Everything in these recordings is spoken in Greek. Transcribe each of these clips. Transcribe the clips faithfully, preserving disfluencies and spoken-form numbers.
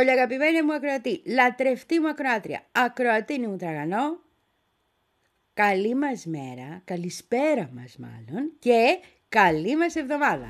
Όλοι αγαπημένοι μου ακροατή, λατρευτή μου ακροάτρια, ακροατίνη μου τραγανό, καλή μας μέρα, καλησπέρα μας μάλλον και καλή μας εβδομάδα.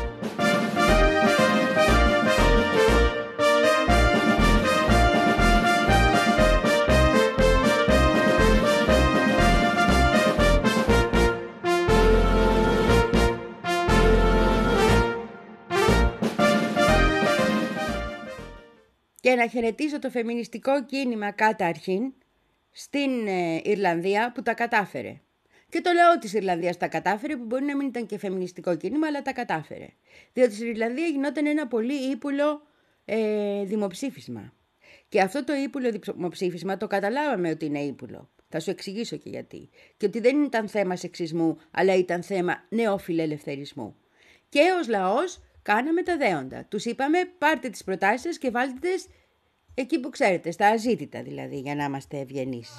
Και να χαιρετήσω το φεμινιστικό κίνημα καταρχήν στην ε, Ιρλανδία που τα κατάφερε. Και το λαό της Ιρλανδίας τα κατάφερε, που μπορεί να μην ήταν και φεμινιστικό κίνημα, αλλά τα κατάφερε. Διότι στην Ιρλανδία γινόταν ένα πολύ ύπουλο ε, δημοψήφισμα. Και αυτό το ύπουλο δημοψήφισμα το καταλάβαμε ότι είναι ύπουλο. Θα σου εξηγήσω και γιατί. Και ότι δεν ήταν θέμα σεξισμού, αλλά ήταν θέμα νεοφιλελευθερισμού. Και ως λαός κάναμε τα δέοντα. Τους είπαμε πάρτε τις προτάσεις σας και βάλτε τις εκεί που ξέρετε, στα αζήτητα δηλαδή, για να είμαστε ευγενείς.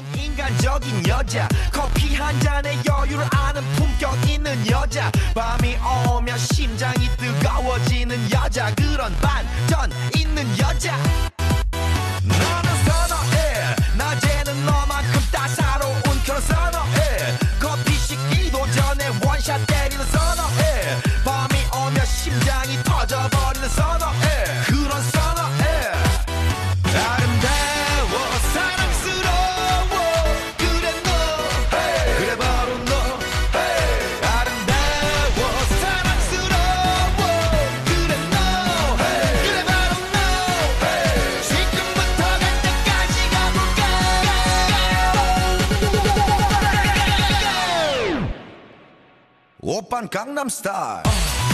Oppan Gangnam Style.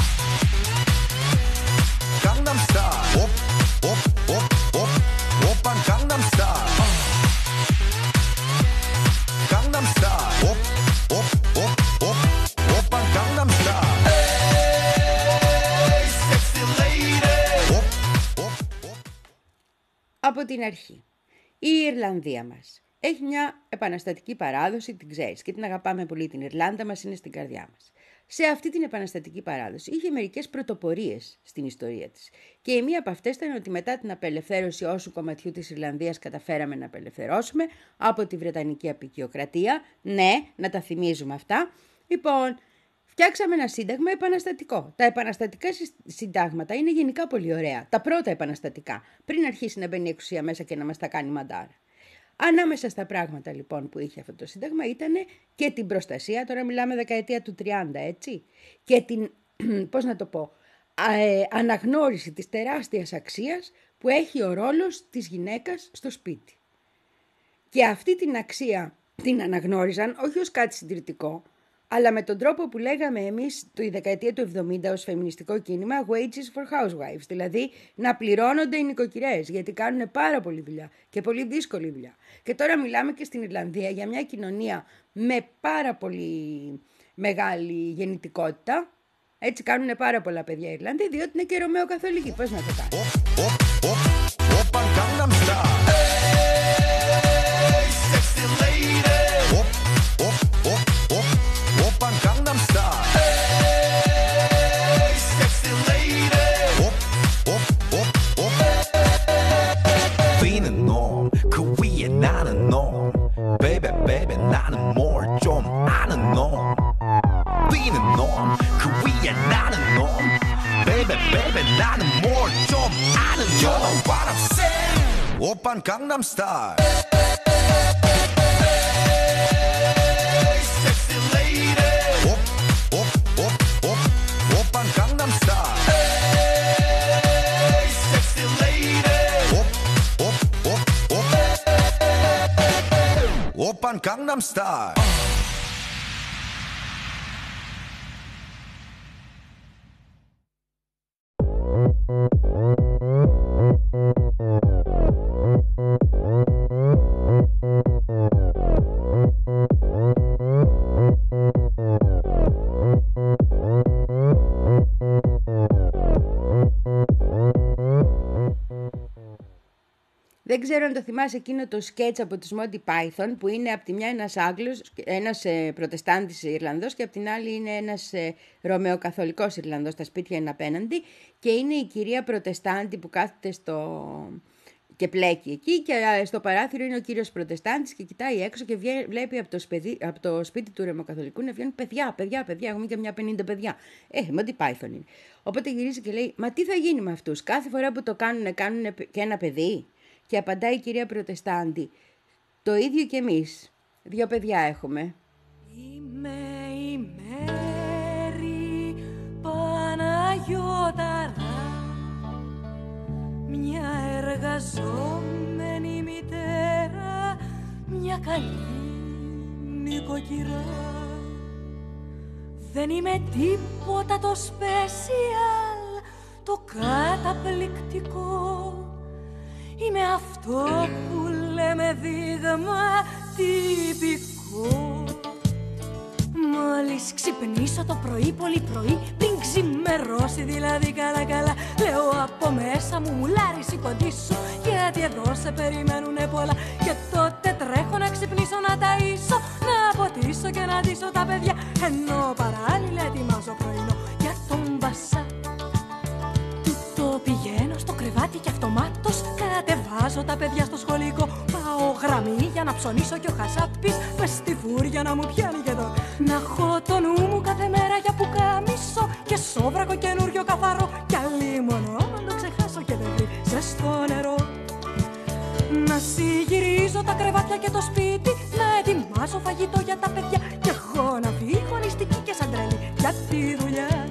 Gangnam Style. Op, op, op, op. Oppan Gangnam Style. Gangnam Style. Op, op, op, op. Oppan Gangnam Style. Hey, sexy lady. Op, op, op. Από την αρχή, η Ιρλανδία μας έχει μια επαναστατική παράδοση, την ξέρεις, και την αγαπάμε πολύ την Ιρλάνδα μας, είναι στην καρδιά μας. Σε αυτή την επαναστατική παράδοση είχε μερικές πρωτοπορίες στην ιστορία της. Και η μία από αυτές ήταν ότι μετά την απελευθέρωση όσου κομματιού της Ιρλανδίας καταφέραμε να απελευθερώσουμε από τη Βρετανική Αποικιοκρατία, ναι, να τα θυμίζουμε αυτά, λοιπόν, φτιάξαμε ένα σύνταγμα επαναστατικό. Τα επαναστατικά συντάγματα είναι γενικά πολύ ωραία. Τα πρώτα επαναστατικά, πριν αρχίσει να μπαίνει η εξουσία μέσα και να μας τα κάνει μαντάρα. Ανάμεσα στα πράγματα λοιπόν που είχε αυτό το σύνταγμα ήταν και την προστασία, τώρα μιλάμε δεκαετία του τριάντα έτσι, και την, πώς να το πω, ε, αναγνώριση της τεράστιας αξίας που έχει ο ρόλος της γυναίκας στο σπίτι. Και αυτή την αξία την αναγνώριζαν όχι ως κάτι συντηρητικό, αλλά με τον τρόπο που λέγαμε εμείς τη δεκαετία του εβδομήντα ως φεμινιστικό κίνημα wages for housewives, δηλαδή να πληρώνονται οι νοικοκυρές, γιατί κάνουν πάρα πολλή δουλειά και πολύ δύσκολη δουλειά. Και τώρα μιλάμε και στην Ιρλανδία για μια κοινωνία με πάρα πολύ μεγάλη γεννητικότητα. Έτσι κάνουν πάρα πολλά παιδιά οι Ιρλανδοί, διότι είναι και ρωμαιοκαθολικοί. Πώς να το κάνουν. Baby, baby, 나는 뭘 좀 아는 놈. Being a norm, Korea, 나는 norm. Baby, baby, 나는 뭘 좀 아는 놈. You know what I'm saying? 오빤 강남 스타일. Hey, sexy lady. 옵, 옵, 옵, 옵. 오빤 강남 스타일. Hey, sexy lady. 옵, 옵, 옵, 옵. 오빤 강남 스타일. Δεν ξέρω αν το θυμάσαι εκείνο το σκέτς από τους Monty Python, που είναι από τη μια ένας Άγγλος, ένας ε, προτεστάντης Ιρλανδός και από την άλλη είναι ένας ε, Ρωμαιοκαθολικός Ιρλανδός, τα σπίτια είναι απέναντι και είναι η κυρία Προτεστάντη που κάθεται στο... και πλέκει εκεί και στο παράθυρο είναι ο κύριος Προτεστάντης και κοιτάει έξω και βγαίνει, βλέπει από το, σπεδί, από το σπίτι του Ρωμαιοκαθολικού να βγαίνουν παιδιά, παιδιά, παιδιά, έχουμε και μια πενήντα παιδιά. Ε, Monty Python είναι. Οπότε γυρίζει και λέει, μα τι θα γίνει με αυτούς, κάθε φορά που το κάνουν, κάνουν και ένα παιδί. Και απαντάει η κυρία Προτεστάντη, το ίδιο κι εμείς, δύο παιδιά έχουμε. Είμαι η Μέρη Παναγιώταρα, μια εργαζόμενη μητέρα, μια καλή νοικοκυρά. Δεν είμαι τίποτα το special, το καταπληκτικό. Είμαι αυτό που λέμε δείγμα τυπικό. Μόλις ξυπνήσω το πρωί, πολύ πρωί, πριν ξημερώσει δηλαδή καλά καλά, λέω από μέσα μου μουλάρι σηκωτήσου, γιατί εδώ σε περιμένουνε πολλά. Και τότε τρέχω να ξυπνήσω, να ταΐσω, να ποτίσω και να ντύσω τα παιδιά, ενώ παράλληλα ετοιμάζω πρωινό για τον μπασά. Τούτο πηγαίνω στο κρεβάτι και αυτομάτως κατεβάζω τα παιδιά στο σχολικό. Πάω γραμμή για να ψωνίσω και ο χασάπης μες στη φούρια να μου πιάνει και εδώ. Να έχω το νου μου κάθε μέρα για πουκάμισο και σόβρακο καινούριο καθαρό, κι αλλήμωνο να το ξεχάσω και δεν βρει ζεστό νερό. Να συγυρίζω τα κρεβάτια και το σπίτι, να ετοιμάζω φαγητό για τα παιδιά, κι εγώ να φύγω νηστική και σαν τρέλη για τη δουλειά.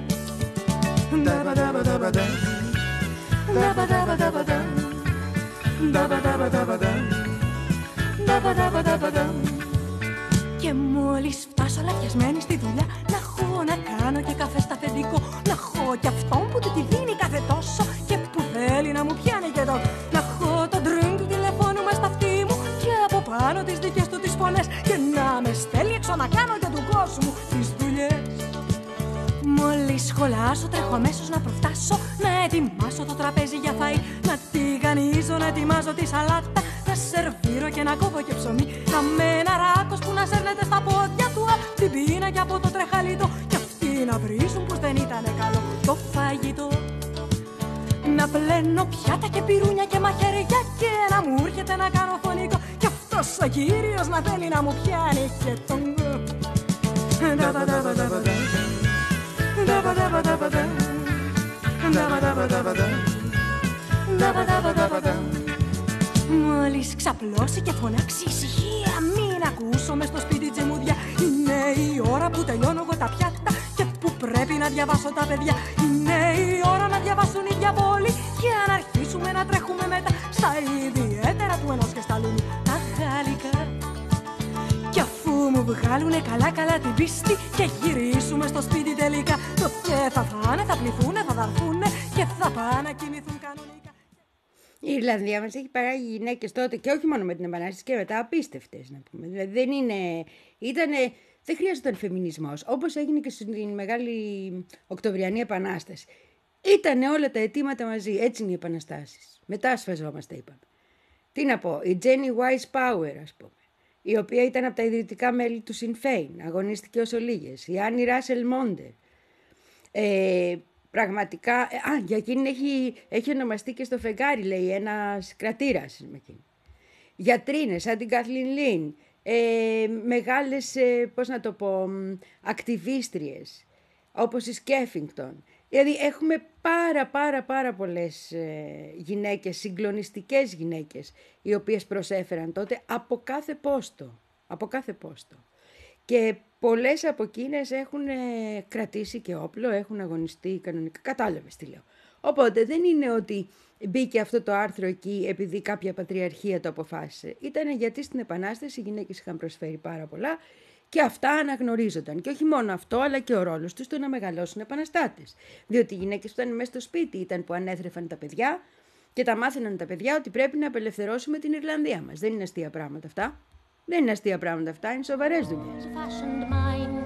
Και μόλις φτάσω λαφιασμένη στη δουλειά, να έχω να κάνω και καφέ στα αφεντικό, να έχω κι αυτόν που του τη δίνει κάθε τόσο και που θέλει να μου πιάνει και εδώ. Να έχω το ντρινγκ του τηλεφώνου μες στα αυτή μου και από πάνω τις δικές του τις φωνές, και να με στέλνει έξω να κάνω για του κόσμου τις δουλειές. Μόλις σχολάσω τρέχω αμέσως να προφτάσω, να ετοιμάσω το τραπέζι για φαΐ, να τηγανίζω, να ετοιμάζω τη σαλάτα, να σερβίρω και να κόβω και ψωμί, να με ένα ράκος που να σέρνεται στα πόδια του απ' την πείνα και από το τρεχαλίτο, κι αυτοί να βρίζουν πως δεν ήταν καλό το φαγητό. Να πλένω πιάτα και πυρούνια και μαχαίρια και να μου έρχεται να κάνω φωνικό, κι αυτός ο κύριος να θέλει να μου πιάνει και τον μόλις ξαπλώσει και φωνάξει ησυχία, μην ακούσω μες στο σπίτι τζεμούδια. Είναι η ώρα που τελειώνω εγώ τα πιάτα και που πρέπει να διαβάσω τα παιδιά. Είναι η ώρα να διαβάσουν οι διαβόλοι για να αρχίσουμε να τρέχουμε μετά στα ιδιαίτερα του ενός και στα λούνου τα γαλλικά. Κι αφού μου βγάλουνε καλά καλά την πίστη και γυρίσουμε στο σπίτι τελικά, τότε θα φάνε, θα πληθούνε, θα δαρθούνε και θα πάνε να κοιμηθούν κανονικά. Η Ιρλανδία μας έχει παράγει γυναίκες τότε και όχι μόνο με την Επανάσταση και μετά απίστευτες, να πούμε. Δηλαδή δεν είναι, ήτανε, δεν χρειάζονταν φεμινισμός, όπως έγινε και στην Μεγάλη Οκτωβριανή Επανάσταση. Ήτανε όλα τα αιτήματα μαζί, έτσι είναι οι επαναστάσεις. Μετά σφαζόμαστε, είπαμε. Τι να πω, η Jenny Wise Power, ας πούμε, η οποία ήταν από τα ιδρυτικά μέλη του Sinn Féin, αγωνίστηκε όσο λίγες. Η Άννη Ράσελ Μόντερ. Ε, πραγματικά, α, για εκείνη έχει, έχει ονομαστεί και στο φεγγάρι, λέει, ένας κρατήρας με εκείνη. Γιατρίνες, σαν την Καθλίν Λίν, ε, μεγάλες, ε, πώς να το πω, ακτιβίστριες, όπως η Σκέφινγκτον. Δηλαδή έχουμε πάρα πάρα πάρα πολλές ε, γυναίκες, συγκλονιστικές γυναίκες, οι οποίες προσέφεραν τότε από κάθε πόστο, από κάθε πόστο. Και πολλές από εκείνες έχουν ε, κρατήσει και όπλο, έχουν αγωνιστεί κανονικά, κατάλαβες τι λέω. Οπότε δεν είναι ότι μπήκε αυτό το άρθρο εκεί επειδή κάποια πατριαρχία το αποφάσισε. Ήτανε γιατί στην Επανάσταση οι γυναίκες είχαν προσφέρει πάρα πολλά και αυτά αναγνωρίζονταν. Και όχι μόνο αυτό, αλλά και ο ρόλος τους το να μεγαλώσουν επαναστάτες. Διότι οι γυναίκες που ήταν μέσα στο σπίτι ήταν που ανέθρεφαν τα παιδιά και τα μάθαιναν τα παιδιά ότι πρέπει να απελευθερώσουμε την Ιρλανδία μας. Δεν είναι αστεία πράγματα αυτά. Δεν είναι αστεία πράγματα αυτά, είναι σοβαρές δουλειές.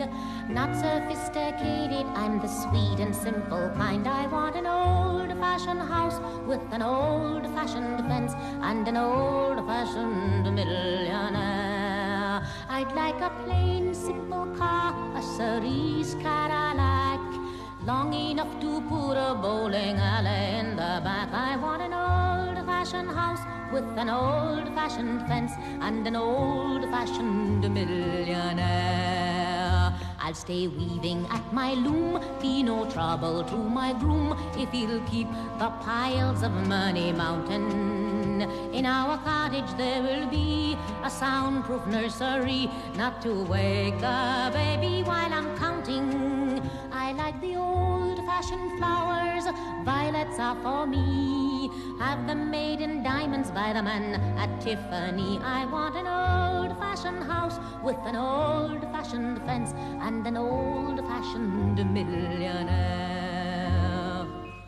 not sophisticated, I'm the sweet and simple kind. I want an old-fashioned house with an old-fashioned fence and an old-fashioned millionaire. I'd like a plain, simple car, a cerise Cadillac, long enough to put a bowling alley in the back. I want an old-fashioned house with an old-fashioned fence and an old-fashioned millionaire. I'll stay weaving at my loom, be no trouble to my groom if he'll keep the piles of money mountain. In our cottage there will be a soundproof nursery, not to wake the baby while I'm counting. I like the old-fashioned flowers, violets are for me. Have them made in diamonds by the man at Tiffany. I want an old-fashioned house with an old-fashioned fence and an old-fashioned millionaire.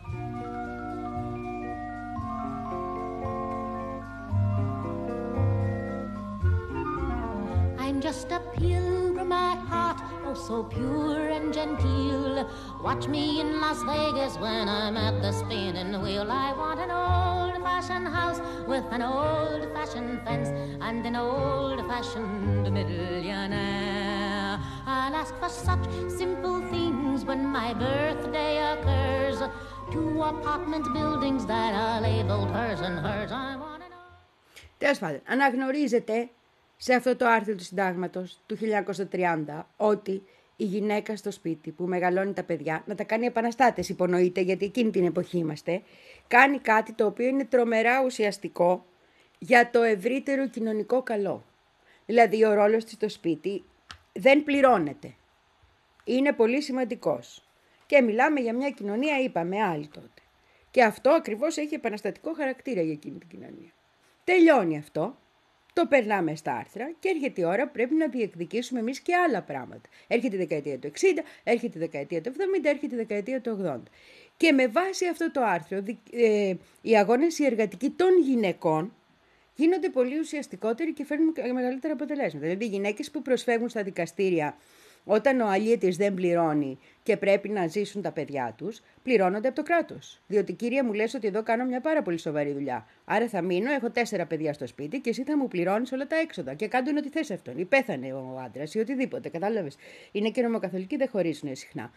I'm just a pilgrim at heart, oh so pure and genteel. Watch me in Las Vegas when I'm at the spinning wheel. I want an old-fashioned house with an old-fashioned fence and an old-fashioned millionaire. I'll ask for such simple things when my birthday occurs. Two apartment buildings that are labeled hers and hers. I want an old... Τέλος πάντων, αναγνωρίζετε σε αυτό το άρθρο του Συντάγματος του χίλια εννιακόσια τριάντα ότι η γυναίκα στο σπίτι που μεγαλώνει τα παιδιά, να τα κάνει επαναστάτες υπονοείται, γιατί εκείνη την εποχή είμαστε, κάνει κάτι το οποίο είναι τρομερά ουσιαστικό για το ευρύτερο κοινωνικό καλό. Δηλαδή ο ρόλος της στο σπίτι δεν πληρώνεται. Είναι πολύ σημαντικός. Και μιλάμε για μια κοινωνία, είπαμε, άλλη τότε. Και αυτό ακριβώς έχει επαναστατικό χαρακτήρα για εκείνη την κοινωνία. Τελειώνει αυτό. Το περνάμε στα άρθρα και έρχεται η ώρα που πρέπει να διεκδικήσουμε εμείς και άλλα πράγματα. Έρχεται η δεκαετία του εξήντα, έρχεται η δεκαετία του εβδομήντα, έρχεται η δεκαετία του ογδόντα. Και με βάση αυτό το άρθρο, ε, οι αγώνες οι εργατικοί των γυναικών γίνονται πολύ ουσιαστικότεροι και φέρνουν μεγαλύτερα αποτελέσματα. Δηλαδή, οι γυναίκες που προσφεύγουν στα δικαστήρια όταν ο αλήτης δεν πληρώνει και πρέπει να ζήσουν τα παιδιά τους, πληρώνονται από το κράτος. Διότι, κύριε, μου λες ότι εδώ κάνω μια πάρα πολύ σοβαρή δουλειά. Άρα θα μείνω, έχω τέσσερα παιδιά στο σπίτι και εσύ θα μου πληρώνεις όλα τα έξοδα. Και κάντε ό,τι θες αυτόν. Ή πέθανε ο άντρας ή οτιδήποτε. Κατάλαβες. Είναι και νομοκαθολικοί, δεν χωρίσουν συχνά.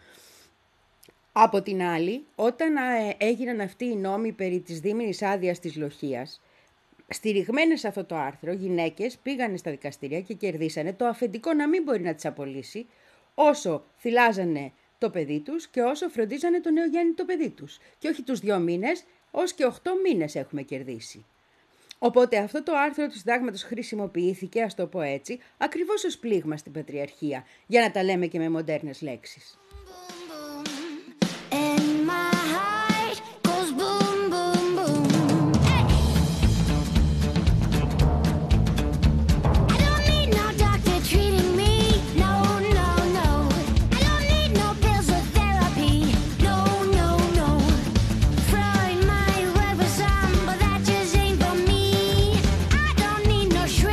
Από την άλλη, όταν έγιναν αυτοί οι νόμοι περί της δίμηνης άδειας της λοχείας, στηριγμένες σε αυτό το άρθρο, γυναίκες πήγανε στα δικαστήρια και κερδίσανε το αφεντικό να μην μπορεί να τις απολύσει, όσο θυλάζανε το παιδί τους και όσο φροντίζανε το νεογέννητο παιδί τους. Και όχι τους δύο μήνες, ως και οχτώ μήνες έχουμε κερδίσει. Οπότε αυτό το άρθρο του Συντάγματος χρησιμοποιήθηκε, ας το πω έτσι, ακριβώς ως πλήγμα στην πατριαρχία, για να τα λέμε και με μοντέρνες λέξεις.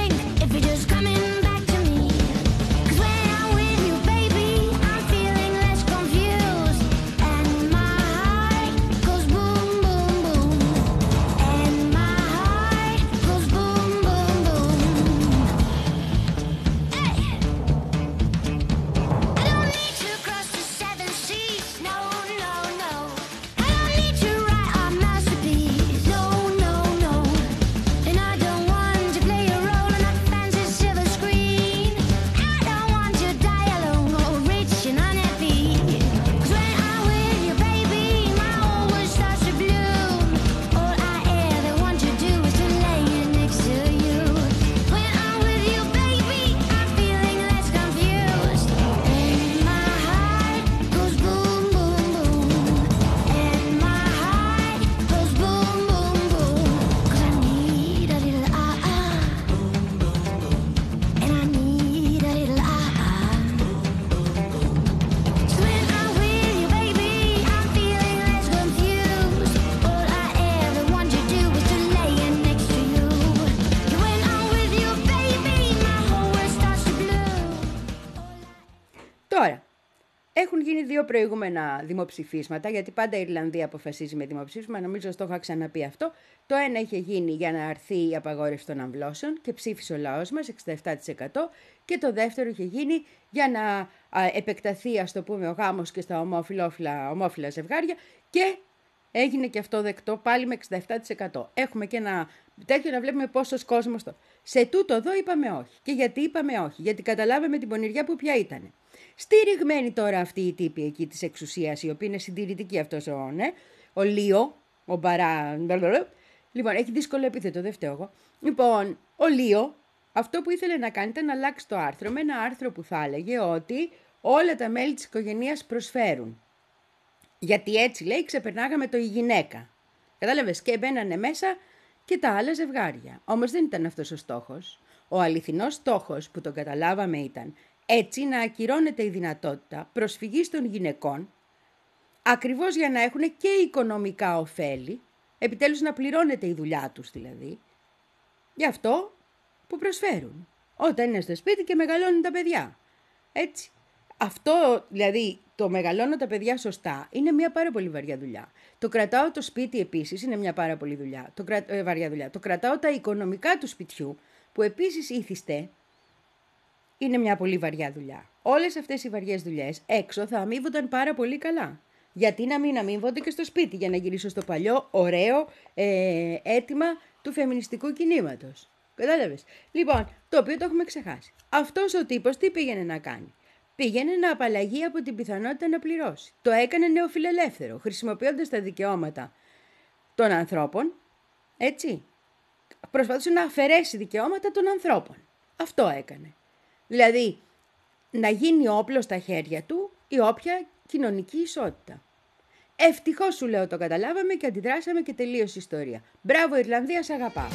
Feeling less έχουν γίνει δύο προηγούμενα δημοψηφίσματα, γιατί πάντα η Ιρλανδία αποφασίζει με δημοψήφισμα, νομίζω το είχα ξαναπεί αυτό. Το ένα είχε γίνει για να αρθεί η απαγόρευση των αμβλώσεων και ψήφισε ο λαός μας, εξήντα επτά τοις εκατό, και το δεύτερο είχε γίνει για να α, επεκταθεί, ας το πούμε, ο γάμος και στα ομοφυλόφιλα, ομόφυλα ζευγάρια, και έγινε και αυτό δεκτό πάλι με εξήντα επτά τοις εκατό. Έχουμε και ένα τέτοιο να βλέπουμε πόσος κόσμος το. Σε τούτο εδώ είπαμε όχι. Και γιατί είπαμε όχι? Γιατί καταλάβαμε την πονηριά που πια ήταν. Στηριγμένοι τώρα αυτοί οι τύποι εκεί της εξουσίας, οι οποίοι είναι συντηρητικοί αυτός ο, ναι, ο Λίο, ο Μπαρά. Λοιπόν, έχει δύσκολο επίθετο, δεν φταίω εγώ. Λοιπόν, ο Λίο, αυτό που ήθελε να κάνει ήταν να αλλάξει το άρθρο με ένα άρθρο που θα έλεγε ότι όλα τα μέλη της οικογένειας προσφέρουν. Γιατί έτσι, λέει, ξεπερνάγαμε το η γυναίκα. Κατάλαβες, και μπαίνανε μέσα και τα άλλα ζευγάρια. Όμως δεν ήταν αυτός ο στόχος. Ο αληθινός στόχος που τον καταλάβαμε ήταν έτσι να ακυρώνεται η δυνατότητα προσφυγής των γυναικών, ακριβώς για να έχουν και οικονομικά ωφέλη, επιτέλους να πληρώνεται η δουλειά τους δηλαδή, για αυτό που προσφέρουν, όταν είναι στο σπίτι και μεγαλώνουν τα παιδιά. Έτσι. Αυτό, δηλαδή, το μεγαλώνω τα παιδιά σωστά, είναι μια πάρα πολύ βαριά δουλειά. Το κρατάω το σπίτι επίσης είναι μια πάρα πολύ δουλειά. Το κρα... ε, βαριά δουλειά. Το κρατάω τα οικονομικά του σπιτιού, που επίσης ήθιστε, είναι μια πολύ βαριά δουλειά. Όλες αυτές οι βαριές δουλειές έξω θα αμείβονταν πάρα πολύ καλά. Γιατί να μην αμείβονται και στο σπίτι, για να γυρίσω στο παλιό, ωραίο ε, αίτημα του φεμινιστικού κινήματος. Κατάλαβες? Λοιπόν, το οποίο το έχουμε ξεχάσει. Αυτός ο τύπος τι πήγαινε να κάνει? Πήγαινε να απαλλαγεί από την πιθανότητα να πληρώσει. Το έκανε νεοφιλελεύθερο, χρησιμοποιώντας τα δικαιώματα των ανθρώπων, έτσι. Προσπαθούσε να αφαιρέσει δικαιώματα των ανθρώπων. Αυτό έκανε. Δηλαδή, να γίνει όπλο στα χέρια του η όποια κοινωνική ισότητα. Ευτυχώς, σου λέω, το καταλάβαμε και αντιδράσαμε και τελείωσε η ιστορία. Μπράβο Ιρλανδία, σ' αγαπάω.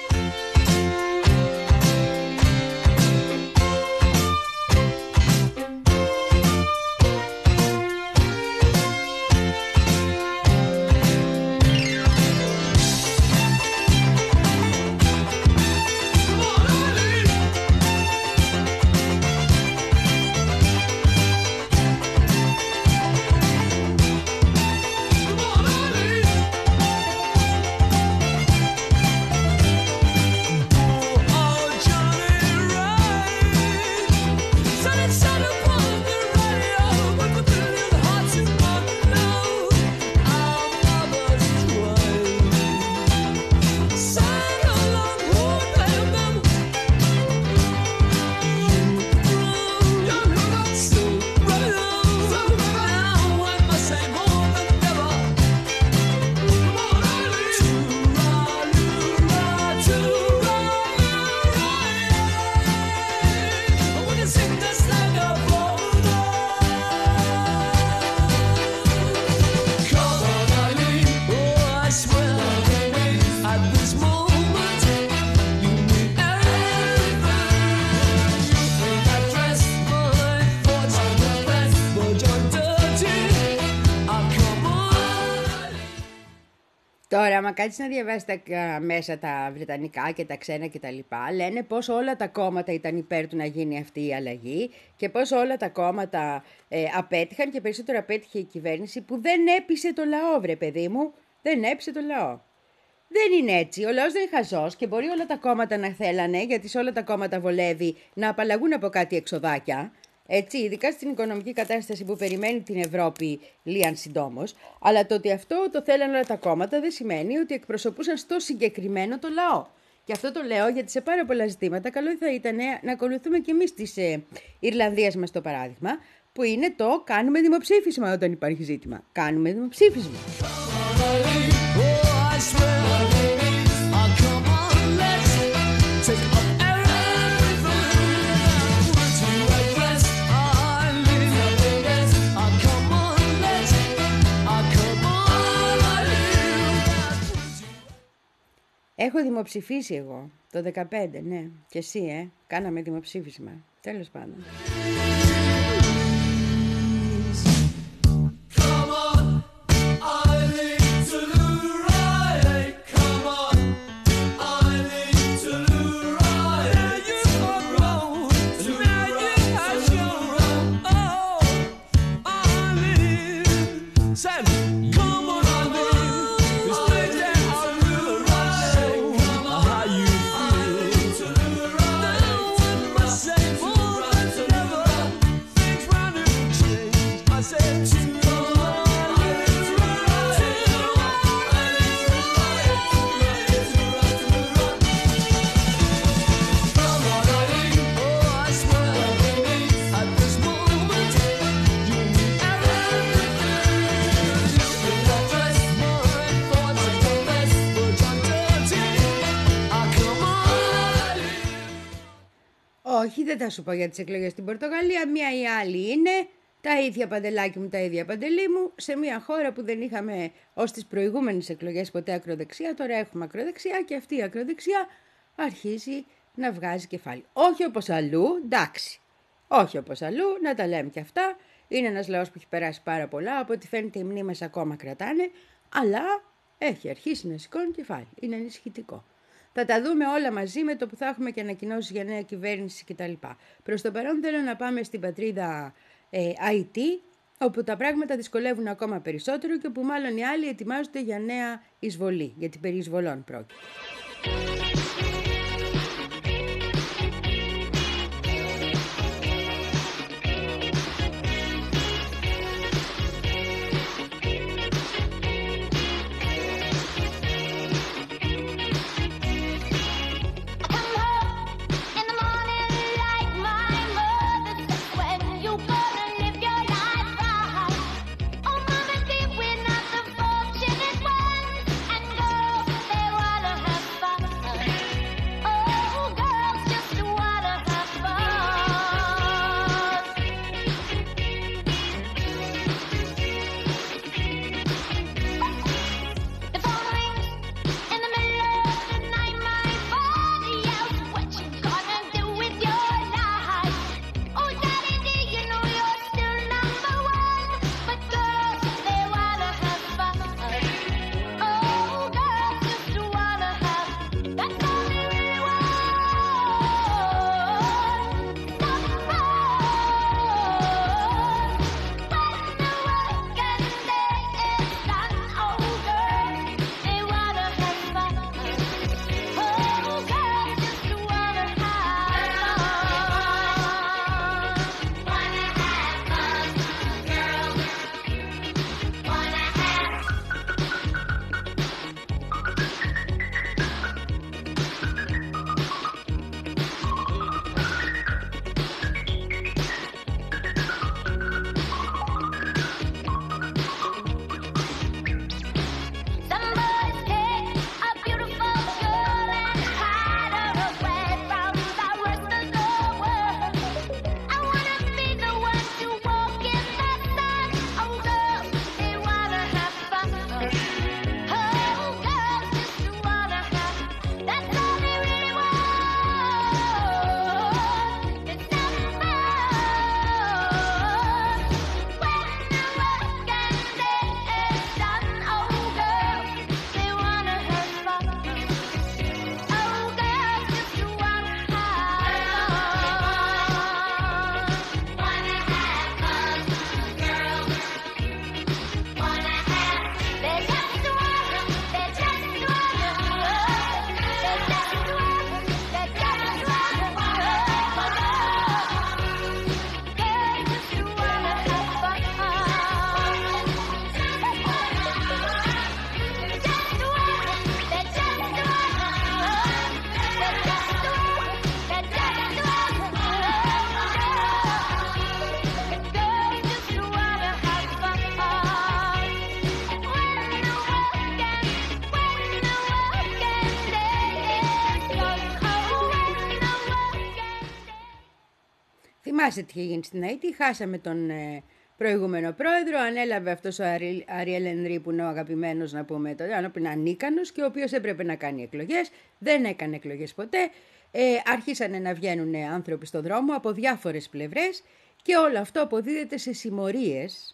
Τώρα, άμα κάτσεις να διαβάσεις τα, μέσα τα βρετανικά και τα ξένα και τα λοιπά, λένε πως όλα τα κόμματα ήταν υπέρ του να γίνει αυτή η αλλαγή και πως όλα τα κόμματα ε, απέτυχαν και περισσότερο απέτυχε η κυβέρνηση που δεν έπεισε το λαό, βρε παιδί μου, δεν έπεισε το λαό. Δεν είναι έτσι, ο λαός δεν είναι χαζός και μπορεί όλα τα κόμματα να θέλανε, γιατί σε όλα τα κόμματα βολεύει να απαλλαγούν από κάτι εξοδάκια. Έτσι, ειδικά στην οικονομική κατάσταση που περιμένει την Ευρώπη λίαν συντόμως, αλλά το ότι αυτό το θέλανε όλα τα κόμματα δεν σημαίνει ότι εκπροσωπούσαν στο συγκεκριμένο το λαό. Και αυτό το λέω γιατί σε πάρα πολλά ζητήματα καλό θα ήταν να ακολουθούμε και εμείς της ε, Ιρλανδίας μας το παράδειγμα, που είναι το κάνουμε δημοψήφισμα όταν υπάρχει ζήτημα. Κάνουμε δημοψήφισμα. Έχω δημοψηφίσει εγώ, το δεκαπέντε, ναι. Και εσύ, ε, κάναμε δημοψήφισμα. Τέλος πάντων. Said, come on, honey, it's crazy how you say how you feel. Now in my same moment together, things running to change. I said, come on, honey, oh, I swear, at this moment, you need Όχι, δεν θα σου πω για τις εκλογές στην Πορτογαλία. Μία ή άλλη είναι τα ίδια παντελάκι μου, τα ίδια παντελή μου. Σε μια χώρα που δεν είχαμε ως τις προηγούμενες εκλογές ποτέ ακροδεξιά, τώρα έχουμε ακροδεξιά και αυτή η ακροδεξιά αρχίζει να βγάζει κεφάλι. Όχι όπως αλλού, εντάξει. Όχι όπως αλλού, να τα λέμε και αυτά. Είναι ένας λαός που έχει περάσει πάρα πολλά, από ό,τι φαίνεται οι μνήμες ακόμα κρατάνε, αλλά έχει αρχίσει να σηκώνει κεφάλι. Είναι ανησυχητικό. Θα τα δούμε όλα μαζί με το που θα έχουμε και ανακοινώσεις για νέα κυβέρνηση κτλ. Προς το παρόν θέλω να πάμε στην πατρίδα ε, άι τι, όπου τα πράγματα δυσκολεύουν ακόμα περισσότερο και που μάλλον οι άλλοι ετοιμάζονται για νέα εισβολή, γιατί περί εισβολών πρόκειται. Θυμάσαι τι είχε γίνει στην άι τι, χάσαμε τον ε, προηγούμενο πρόεδρο, ανέλαβε αυτός ο Αριέλ Ενρί που είναι ο αγαπημένος να πούμε τώρα, που είναι ανίκανος και ο οποίος έπρεπε να κάνει εκλογές, δεν έκανε εκλογές ποτέ, ε, άρχισανε να βγαίνουν άνθρωποι στο δρόμο από διάφορες πλευρές και όλο αυτό αποδίδεται σε συμμορίες,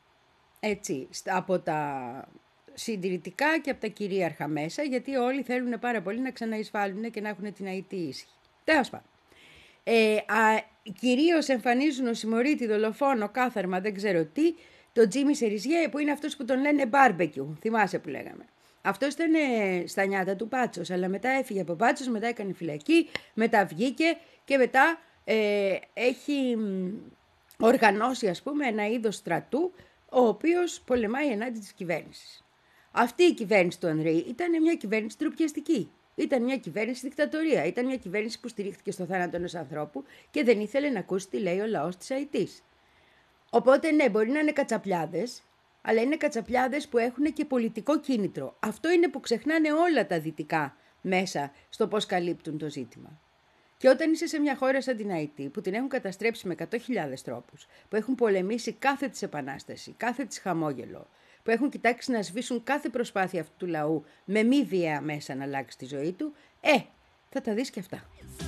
έτσι, από τα συντηρητικά και από τα κυρίαρχα μέσα, γιατί όλοι θέλουν πάρα πολύ να ξαναεισβάλλουν και να έχουν την άι τι ίσχυ. Τέλος πάντων. Ε, α, κυρίως εμφανίζουν ως συμμορήτη, δολοφόνο, κάθαρμα, δεν ξέρω τι, Το Τζίμι Σεριζιέ που είναι αυτός που τον λένε barbecue, θυμάσαι που λέγαμε. Αυτός ήταν στα νιάτα του Πάτσος, αλλά μετά έφυγε από Πάτσος, μετά έκανε φυλακή, μετά βγήκε και μετά ε, έχει οργανώσει, ας πούμε, ένα είδος στρατού, ο οποίος πολεμάει ενάντια της κυβέρνησης. Αυτή η κυβέρνηση του Ανδρέη ήταν μια κυβέρνηση τροπιαστική. Ήταν μια κυβέρνηση δικτατορία. Ήταν μια κυβέρνηση που στηρίχθηκε στο θάνατο ενός ανθρώπου και δεν ήθελε να ακούσει τι λέει ο λαός της Αιτής. Οπότε ναι, μπορεί να είναι κατσαπλιάδες, αλλά είναι κατσαπλιάδες που έχουν και πολιτικό κίνητρο. Αυτό είναι που ξεχνάνε όλα τα δυτικά μέσα στο πώς καλύπτουν το ζήτημα. Και όταν είσαι σε μια χώρα σαν την Αϊτή, που την έχουν καταστρέψει με εκατό χιλιάδες τρόπους, που έχουν πολεμήσει κάθε της επανάσταση, κάθε της χαμόγελο, που έχουν κοιτάξει να σβήσουν κάθε προσπάθεια αυτού του λαού με μη βία μέσα να αλλάξει τη ζωή του, ε, θα τα δεις και αυτά.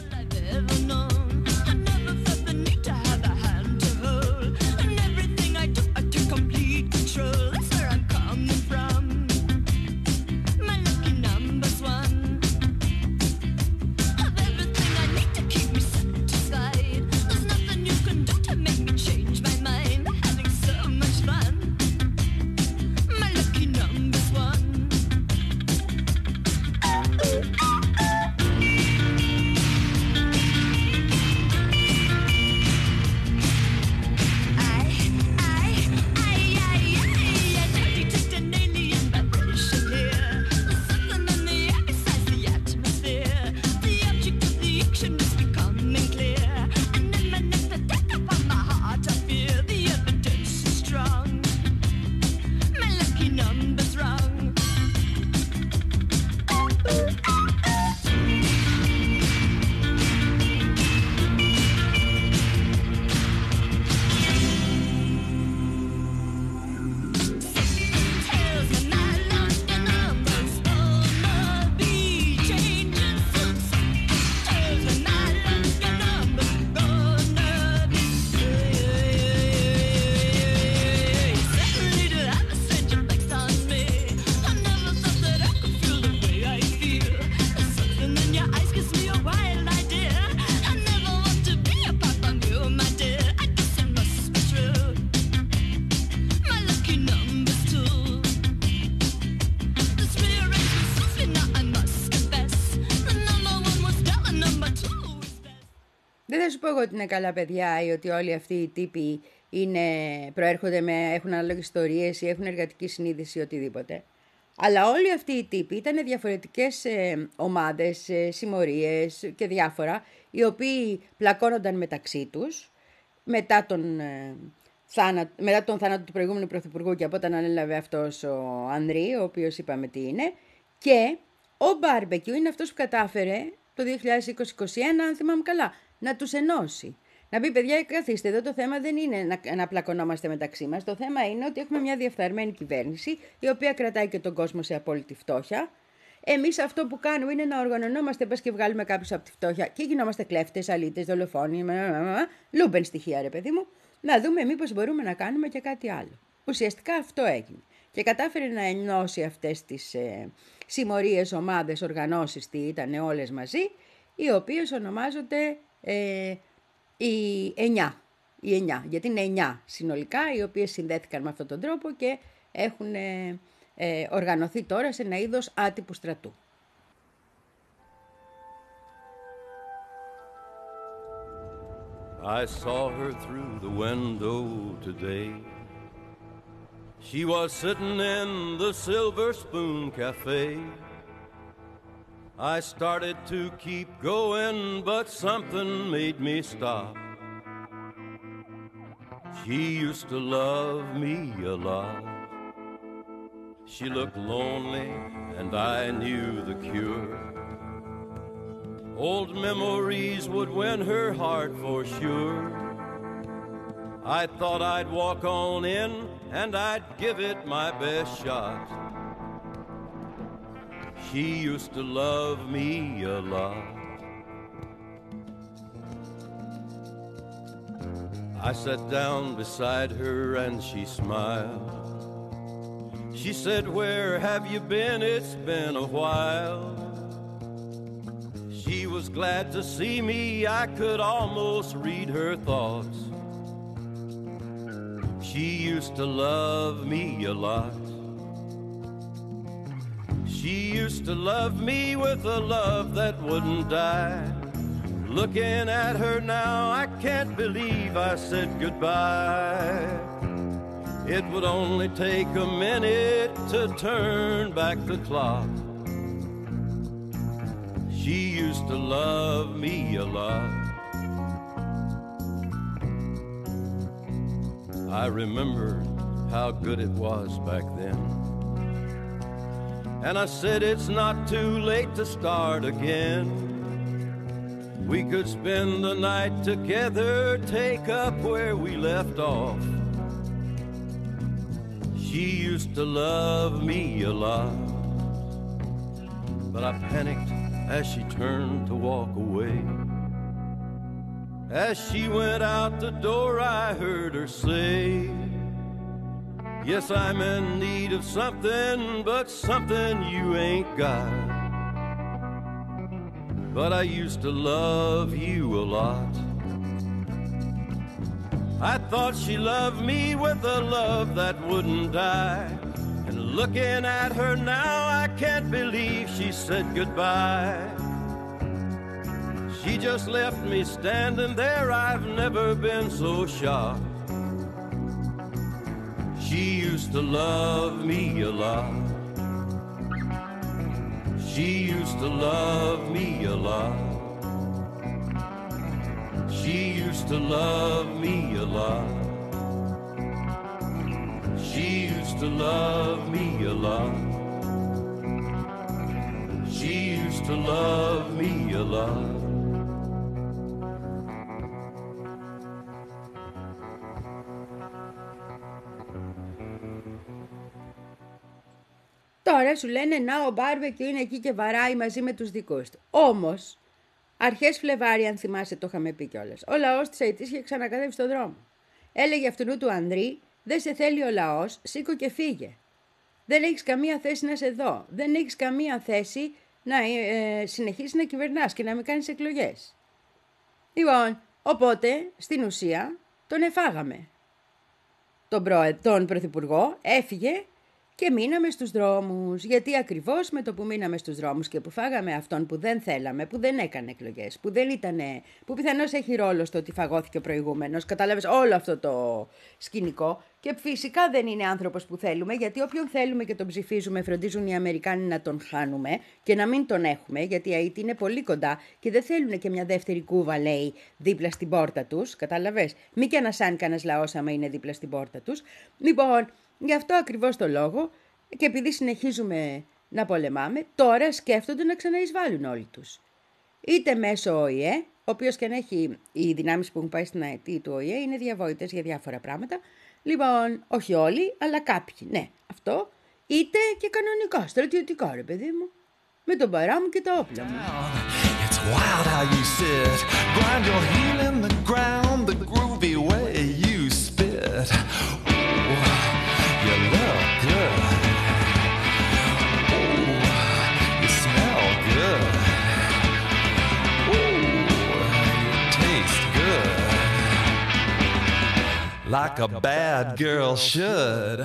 Δεν θα σου πω εγώ ότι είναι καλά παιδιά ή ότι όλοι αυτοί οι τύποι είναι, προέρχονται με, έχουν ανάλογες ιστορίες ή έχουν εργατική συνείδηση ή οτιδήποτε. Αλλά όλοι αυτοί οι τύποι ήταν διαφορετικές ε, ομάδες, ε, συμμορίες και διάφορα, οι οποίοι πλακώνονταν μεταξύ τους μετά τον, ε, θάνα, μετά τον θάνατο του προηγούμενου πρωθυπουργού και από όταν ανέλαβε αυτός ο Ανδρή, ο οποίος είπαμε τι είναι, και ο Μπάρμπεκιου είναι αυτός που κατάφερε το δύο χιλιάδες είκοσι είκοσι ένα, αν θυμάμαι καλά, να τους ενώσει. Να πει, παιδιά, καθίστε εδώ, το θέμα δεν είναι να, να πλακωνόμαστε μεταξύ μας. Το θέμα είναι ότι έχουμε μια διαφθαρμένη κυβέρνηση, η οποία κρατάει και τον κόσμο σε απόλυτη φτώχεια. Εμείς αυτό που κάνουμε είναι να οργανωνόμαστε, πας και βγάλουμε κάποιους από τη φτώχεια και γινόμαστε κλέφτες, αλήτες, δολοφόνοι, λούμπεν στοιχεία, ρε παιδί μου, να δούμε μήπως μπορούμε να κάνουμε και κάτι άλλο. Ουσιαστικά αυτό έγινε. Και κατάφερε να ενώσει αυτές τις ε, συμμορίες, ομάδες, οργανώσεις, τι ήταν όλες μαζί, οι οποίες ονομάζονται ε, οι εννιά. Οι εννιά, γιατί είναι εννιά συνολικά, οι οποίες συνδέθηκαν με αυτόν τον τρόπο και έχουν ε, ε, οργανωθεί τώρα σε ένα είδος άτυπου στρατού. I saw her through the window today. She was sitting in the Silver Spoon Cafe. I started to keep going, but something made me stop. She used to love me a lot. She looked lonely, and I knew the cure. Old memories would win her heart for sure. I thought I'd walk on in, and I'd give it my best shot. She used to love me a lot. I sat down beside her and she smiled. She said, "Where have you been? It's been a while." She was glad to see me, I could almost read her thoughts. She used to love me a lot. She used to love me with a love that wouldn't die. Looking at her now, I can't believe I said goodbye. It would only take a minute to turn back the clock. She used to love me a lot. I remember how good it was back then. And I said it's not too late to start again. We could spend the night together, take up where we left off. She used to love me a lot. But I panicked as she turned to walk away. As she went out the door, I heard her say, yes, I'm in need of something, but something you ain't got. But I used to love you a lot. I thought she loved me with a love that wouldn't die. And looking at her now, I can't believe she said goodbye. She just left me standing there, I've never been so shocked. She used to love me a lot. She used to love me a lot. She used to love me a lot. She used to love me a lot. She used to love me a lot. Τώρα σου λένε να ο μπάρμπεκιου είναι εκεί και βαράει μαζί με τους δικούς του. Όμως, αρχές Φλεβάρι, αν θυμάσαι, το είχαμε πει κιόλας, ο λαός της Αιτής είχε ξανακατέβει στον δρόμο. Έλεγε αυτού του Ανδρή, δεν σε θέλει ο λαός, σήκω και φύγε. Δεν έχεις καμία θέση να είσαι εδώ. Δεν έχεις καμία θέση να ε, συνεχίσεις να κυβερνάς και να μην κάνεις εκλογές. Λοιπόν, οπότε, στην ουσία, τον εφάγαμε. Τον, προ, τον πρωθυπουργό έφυγε και μείναμε στους δρόμους, γιατί ακριβώς με το που μείναμε στους δρόμους και που φάγαμε αυτόν που δεν θέλαμε, που δεν έκανε εκλογές, που δεν ήτανε, που πιθανώς έχει ρόλο στο ότι φαγώθηκε ο προηγούμενος, κατάλαβες όλο αυτό το σκηνικό, και φυσικά δεν είναι άνθρωπος που θέλουμε, γιατί όποιον θέλουμε και τον ψηφίζουμε φροντίζουν οι Αμερικάνοι να τον χάνουμε και να μην τον έχουμε, γιατί η Αϊτή είναι πολύ κοντά και δεν θέλουν και μια δεύτερη κούβα, λέει, δίπλα στην πόρτα τους, κατάλαβες, μη και ανασάνει κανένας λαός άμα είναι δίπλα στην πόρτα τους. Λοιπόν, γι' αυτό ακριβώς το λόγο και επειδή συνεχίζουμε να πολεμάμε, τώρα σκέφτονται να ξαναεισβάλλουν όλοι τους. Είτε μέσω Ο Η Ε, ο οποίος και αν έχει οι δυνάμεις που έχουν πάει στην Αιτή του Ο Η Ε είναι διαβόητες για διάφορα πράγματα. Λοιπόν, όχι όλοι, αλλά κάποιοι, ναι, αυτό. Είτε και κανονικά, στρατιωτικά, ρε παιδί μου, με τον παρά μου και τα όπλα μου. It's wild how you sit, grind your heel in the ground, the groovy way you spit. Ooh, you look good. Ooh, you smell good. Ooh, you taste good. Like a bad girl should.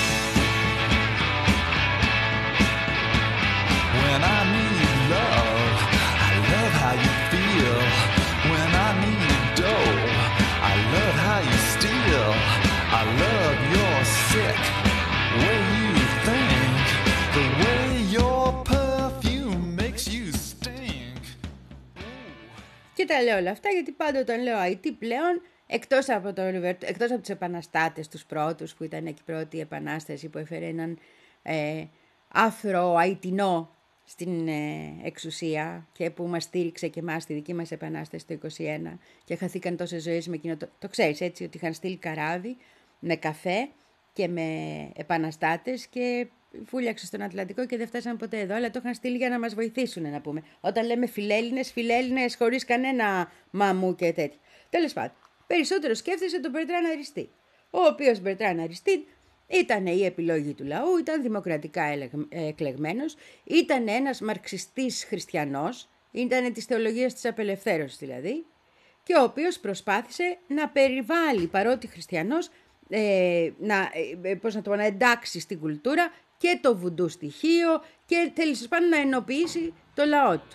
When I need love, I love how you feel. When I need dough, I love how you steal. I love your sick way you think, the way your perfume makes you stink. Και τα λέω όλα αυτά γιατί πάντα όταν λέω Αϊτή πλέον, εκτός από, το, εκτός από τους επαναστάτες, τους πρώτους που ήταν εκεί πρώτη επανάσταση που έφερε έναν ε, Αφρο-Αϊτινό στην ε, εξουσία και που μας στήριξε και εμάς στη δική μας επανάσταση το είκοσι ένα και χαθήκαν τόσες ζωές με εκείνο το, το ξέρεις έτσι, ότι είχαν στείλει καράβι με καφέ και με επαναστάτες και φούλιαξε στον Ατλαντικό και δεν φτάσαν ποτέ εδώ, αλλά το είχαν στείλει για να μας βοηθήσουν, να πούμε. Όταν λέμε φιλέλληνες, φιλέλληνες χωρίς κανένα μαμού και τέτοια. Τέλος πάντων, περισσότερο σκέφτεσαι τον Μπερτράν Αριστίτ, ο οποίος Μπερτράν Αριστίτ ήταν η επιλογή του λαού, ήταν δημοκρατικά εκλεγμένος, ήταν ένας μαρξιστής χριστιανός, ήταν της θεολογίας της απελευθέρωσης δηλαδή, και ο οποίος προσπάθησε να περιβάλλει, παρότι χριστιανός, ε, να, ε, πώς να, το πω, να εντάξει στην κουλτούρα και το βουντού στοιχείο και θέλει πάνω να ενοποιήσει το λαό του.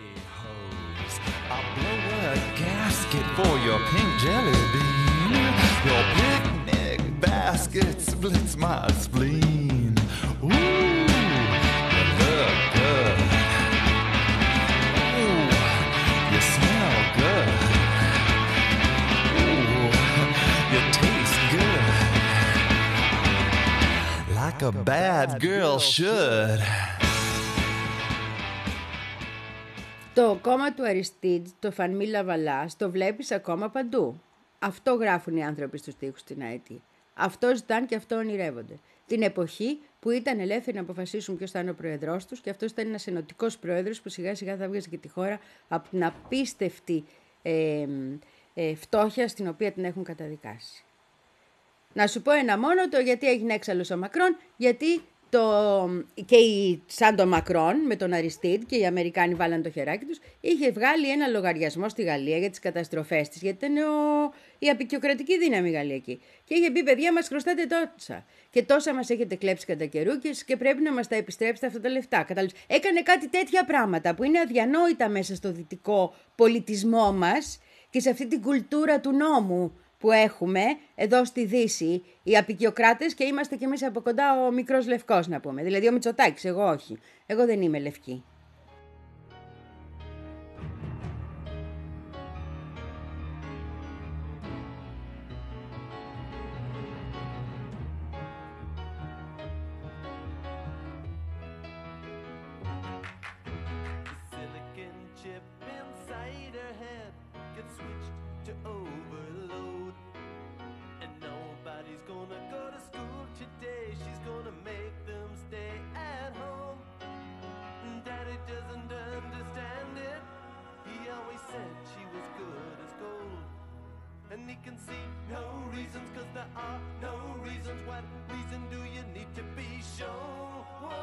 I'll blow a gasket for your pink jelly bean. Your picnic basket splits my spleen. Ooh, you look good. Ooh, you smell good. Ooh, you taste good. Like a bad girl should. Το κόμμα του Αριστίτ, το Φανμί Λαβαλάς, το βλέπεις ακόμα παντού. Αυτό γράφουν οι άνθρωποι στους τοίχους στην ΑΕΤ. Αυτό ζητάνε και αυτό ονειρεύονται. Την εποχή που ήταν ελεύθεροι να αποφασίσουν ποιος θα είναι ο πρόεδρός τους και αυτός ήταν ένας ενωτικός πρόεδρος που σιγά σιγά θα βγάζει και τη χώρα από την απίστευτη ε, ε, φτώχεια στην οποία την έχουν καταδικάσει. Να σου πω ένα μόνο, το γιατί έγινε έξαλλος ο Μακρόν, γιατί το, και οι, σαν τον Μακρόν με τον Αριστίτ και οι Αμερικάνοι βάλαν το χεράκι τους, είχε βγάλει ένα λογαριασμό στη Γαλλία για τις καταστροφές της, γιατί ήταν ο, η απεικιοκρατική δύναμη η Γαλλία εκεί. Και είχε πει, παιδιά, μας χρωστάτε τόσα και τόσα μας έχετε κλέψει κατά καιρού και, και πρέπει να μας τα επιστρέψετε αυτά τα λεφτά. Κατάλαβες. Έκανε κάτι τέτοια πράγματα που είναι αδιανόητα μέσα στο δυτικό πολιτισμό μας και σε αυτή την κουλτούρα του νόμου που έχουμε εδώ στη Δύση οι απεικιοκράτες και είμαστε κι εμείς από κοντά ο μικρός λευκός, να πούμε. Δηλαδή ο Μητσοτάκης, εγώ όχι. Εγώ δεν είμαι λευκή. Silicon chip inside her head gets switched to overload. And nobody's gonna go to school today. She's gonna make them stay at home. Daddy doesn't understand it. He always said she was good as gold. And he can see no reasons, 'cause there are no reasons. What reason do you need to be shown?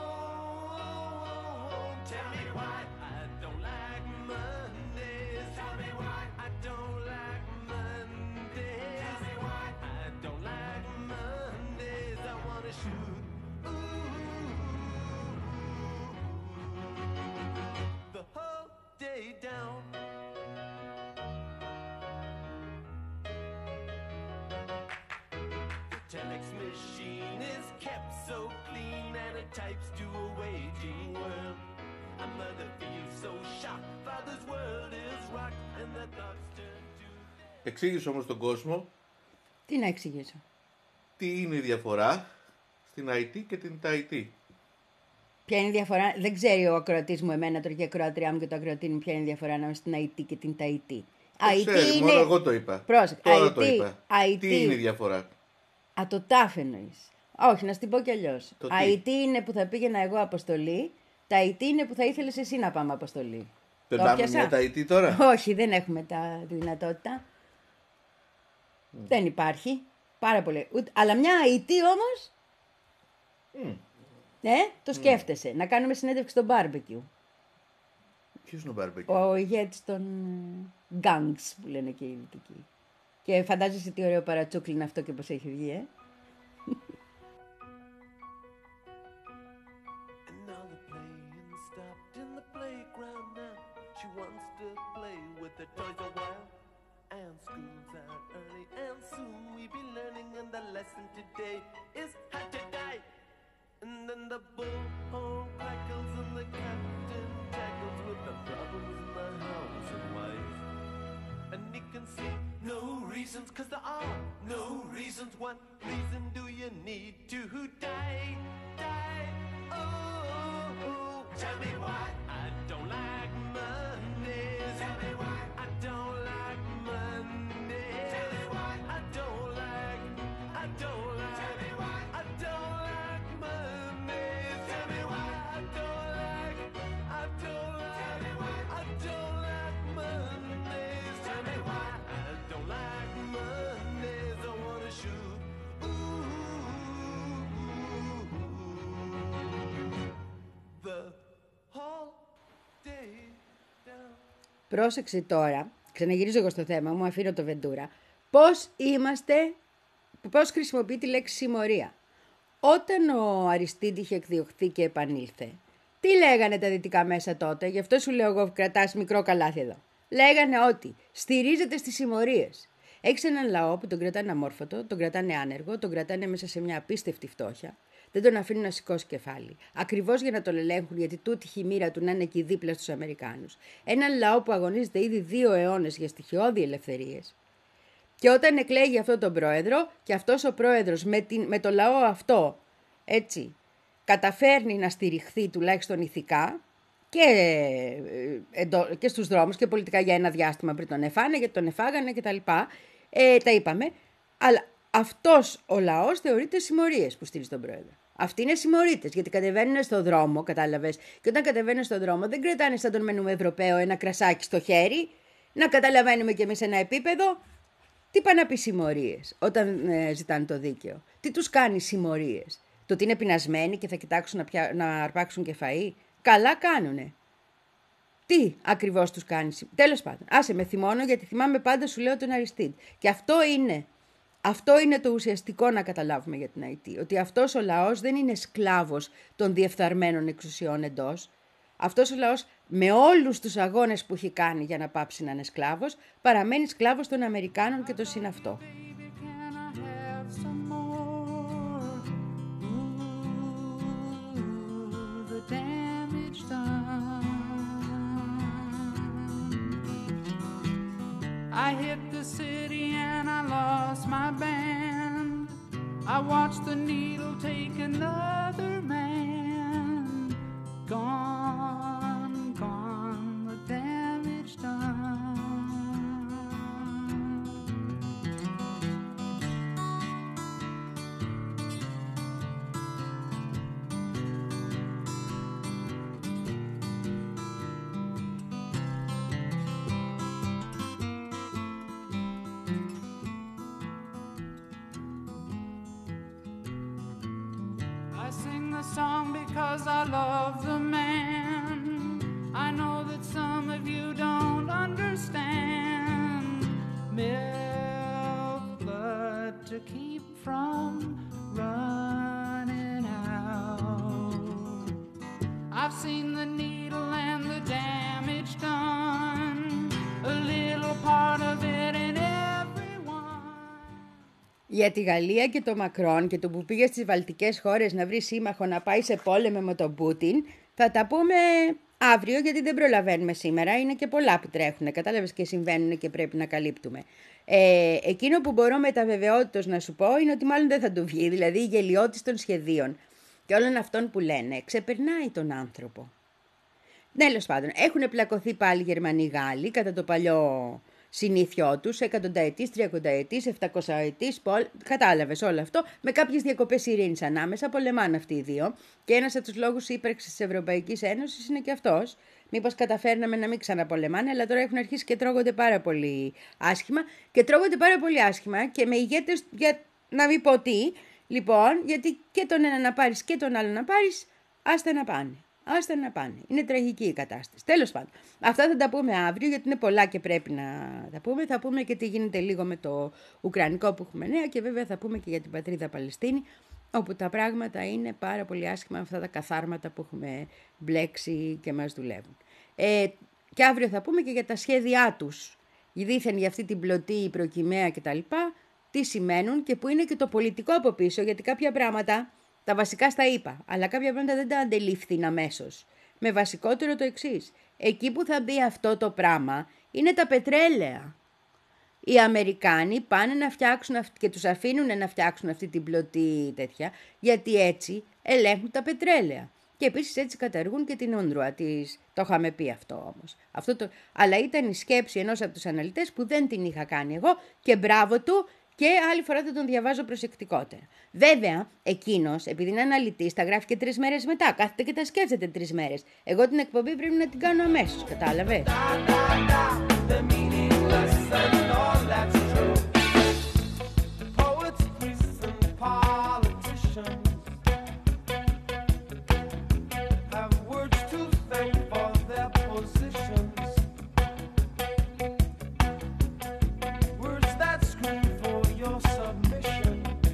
Tell me why I don't like Mondays. Tell me why I don't like Mondays. Tell me why I don't like Mondays. I wanna shoot ooh, the whole day down. The telex machine is kept so clean and it types to a waging world. A mother feels so shocked, father's world is rocked and the thoughts turn to... Εξήγησε όμως τον κόσμο Τι να εξηγήσω. τι είναι η διαφορά στην άι τι και την ΤΑΙΤΗ. Ποια είναι η διαφορά, δεν ξέρει ο ακροατής μου εμένα τώρα και η ακροατριά μου και το ακροατή μου ποια είναι η διαφορά ανάμεσα στην άι τι και την ΤΑΙΤΗ. άι τι Ξέρει, είναι... μόνο εγώ το είπα. Πρόσεχε, Τώρα άι τι, το είπα. άι Τι τι. είναι η διαφορά. Α, το τάφ εννοείς. Όχι, να σου την πω κι αλλιώς. Το τι? άι τι είναι που θα πήγαινα εγώ αποστολή, τα άι τι είναι που θα ήθελες εσύ να πάμε αποστολή. Δεν Το πάμε πιάσα? μια ΤΑΙΤΗ τώρα. Όχι, δεν έχουμε τα, τη δυνατότητα. Mm. Δεν υπάρχει. Πάρα πολύ. Ούτε... Αλλά μια άι τι όμως, Mm. ε, το σκέφτεσαι. Να κάνουμε συνέντευξη στο barbecue. Ποιος είναι ο Μπάρμπεκι. Ο ηγέτης των gangs που λένε και οι δυτικοί. Και φαντάζεσαι τι ωραίο παρατσούκλι είναι αυτό και πώς έχει βγει, ε. And now the playing stopped in the playground now. She wants to play with the toys a while. And school's out early and soon we be learning. And the lesson today is how to die. And then the bullhorn crackles and the captain tackles with the problems in the house and wife. And he can see no reasons, 'cause there are no reasons. What reason do you need to die? Die, oh, oh. Tell me why I don't like Mondays. Tell me why I don't like Mondays. Tell me why I don't like, I don't like, tell me why I don't like Mondays. Tell me why I don't like, I don't like, tell me why I don't like Mondays. Tell me why I don't like Mondays. I wanna shoot ooh, the whole day down. Πρόσεξε τώρα, ξαναγυρίζω εγώ στο θέμα μου, αφήνω το Βεντούρα. Πώς είμαστε πώς χρησιμοποιεί τη λέξη συμμορία. Όταν ο Αριστίδη είχε εκδιωχθεί και επανήλθε, τι λέγανε τα δυτικά μέσα τότε, γι' αυτό σου λέω εγώ κρατάς μικρό καλάθι εδώ. Λέγανε ότι στηρίζεται στις συμμορίες. Έχεις έναν λαό που τον κρατάνε αμόρφωτο, τον κρατάνε άνεργο, τον κρατάνε μέσα σε μια απίστευτη φτώχεια, δεν τον αφήνουν να σηκώσει κεφάλι. Ακριβώς για να τον ελέγχουν, γιατί τούτη η μοίρα του να είναι εκεί δίπλα στους Αμερικάνους. Έναν λαό που αγωνίζεται ήδη δύο αιώνες για στοιχειώδη ελευθερίες. Και όταν εκλέγει αυτό τον πρόεδρο, και αυτός ο πρόεδρος με, την, με το λαό αυτό, έτσι, καταφέρνει να στηριχθεί τουλάχιστον ηθικά και, ε, εντό, και στους δρόμους και πολιτικά για ένα διάστημα πριν τον εφάνε, γιατί τον εφάγανε και τα λοιπά, ε, τα είπαμε, αλλά αυτός ο λαός θεωρείται συμμορίες που στηρίζει τον πρόεδρο. Αυτοί είναι συμμορίτες, γιατί κατεβαίνουν στον δρόμο, κατάλαβες, και όταν κατεβαίνουν στον δρόμο δεν κρατάνε σαν τον μενούμε Ευρωπαίο ένα κρασάκι στο χέρι, να καταλαβαίνουμε κι εμείς ένα επίπεδο. Τι πάνε να πει συμμορίες όταν ε, ζητάνε το δίκαιο? Τι τους κάνει συμμορίες? Το ότι είναι πεινασμένοι και θα κοιτάξουν να, πια... να αρπάξουν και φαΐ? Καλά κάνουνε. Τι ακριβώς τους κάνει? Τέλος πάντων, άσε με θυμώνω, γιατί θυμάμαι πάντα, σου λέω, τον Αριστίδη. Και αυτό είναι, αυτό είναι το ουσιαστικό να καταλάβουμε για την ΑΕΤ. Ότι αυτός ο λαός δεν είναι σκλάβος των διεφθαρμένων εξουσιών εντός. Αυτός ο λαός, με όλους τους αγώνες που έχει κάνει για να πάψει να είναι σκλάβος, παραμένει σκλάβος των Αμερικάνων και το συναυτό. I hit the city and I lost my band. I watched the needle take another man. Gone, gone, the damage done. I sing the song because I love the man. I know that some of you don't understand. Milk blood to keep from running out. I've seen the needle and the damage done. A little part of it in everyone. Για τη Γαλλία και το Μακρόν και το που πήγε στις βαλτικές χώρες να βρει σύμμαχο να πάει σε πόλεμο με τον Πούτιν, θα τα πούμε αύριο, γιατί δεν προλαβαίνουμε σήμερα. Είναι και πολλά που τρέχουν, κατάλαβες, και συμβαίνουν και πρέπει να καλύπτουμε. Ε, εκείνο που μπορώ με τα βεβαιότητος να σου πω είναι ότι μάλλον δεν θα του βγει, δηλαδή η γελιότης των σχεδίων και όλων αυτών που λένε ξεπερνάει τον άνθρωπο. Τέλος πάντων, έχουν πλακωθεί πάλι Γερμανοί Γάλλοι κατά το παλιό συνήθιό τους, εκατονταετής, τριακονταετής, επτακοσαετής, πολ... κατάλαβες όλο αυτό, με κάποιες διακοπές ειρήνης ανάμεσα, πολεμάνε αυτοί οι δύο. Και ένας από τους λόγους ύπαρξης της Ευρωπαϊκής Ένωσης είναι και αυτός. Μήπως καταφέρναμε να μην ξαναπολεμάνε, αλλά τώρα έχουν αρχίσει και τρώγονται πάρα πολύ άσχημα. Και τρώγονται πάρα πολύ άσχημα και με ηγέτες, για να μην πω τι, λοιπόν, γιατί και τον ένα να πάρεις και τον άλλο να πάρεις, άστα να πάνε. Άστα να πάνε. Είναι τραγική η κατάσταση. Τέλος πάντων. Αυτά θα τα πούμε αύριο, γιατί είναι πολλά και πρέπει να τα πούμε. Θα πούμε και τι γίνεται λίγο με το Ουκρανικό που έχουμε νέα, και βέβαια θα πούμε και για την πατρίδα Παλαιστίνη, όπου τα πράγματα είναι πάρα πολύ άσχημα, αυτά τα καθάρματα που έχουμε μπλέξει και μας δουλεύουν. Ε, και αύριο θα πούμε και για τα σχέδιά τους, δήθεν για αυτή την πλωτή προκυμαία κτλ. Τι σημαίνουν και που είναι και το πολιτικό από πίσω, γιατί κάποια πράγματα. Τα βασικά στα είπα, αλλά κάποια πράγματα δεν τα αντελήφθην αμέσως. Με βασικότερο το εξής. Εκεί που θα μπει αυτό το πράγμα είναι τα πετρέλαια. Οι Αμερικάνοι πάνε να φτιάξουν και τους αφήνουν να φτιάξουν αυτή την πλωτή τέτοια, γιατί έτσι ελέγχουν τα πετρέλαια. Και επίσης έτσι καταργούν και την όνδρουα της. Το είχαμε πει αυτό όμως. Αυτό το... Αλλά ήταν η σκέψη ενός από τους αναλυτές που δεν την είχα κάνει εγώ και μπράβο του. Και άλλη φορά θα τον διαβάζω προσεκτικότερα. Βέβαια, εκείνος, επειδή είναι αναλυτής, τα γράφει και τρεις μέρες μετά. Κάθεται και τα σκέφτεται τρεις μέρες. Εγώ την εκπομπή πρέπει να την κάνω αμέσως, κατάλαβες. Words that scream for your submission.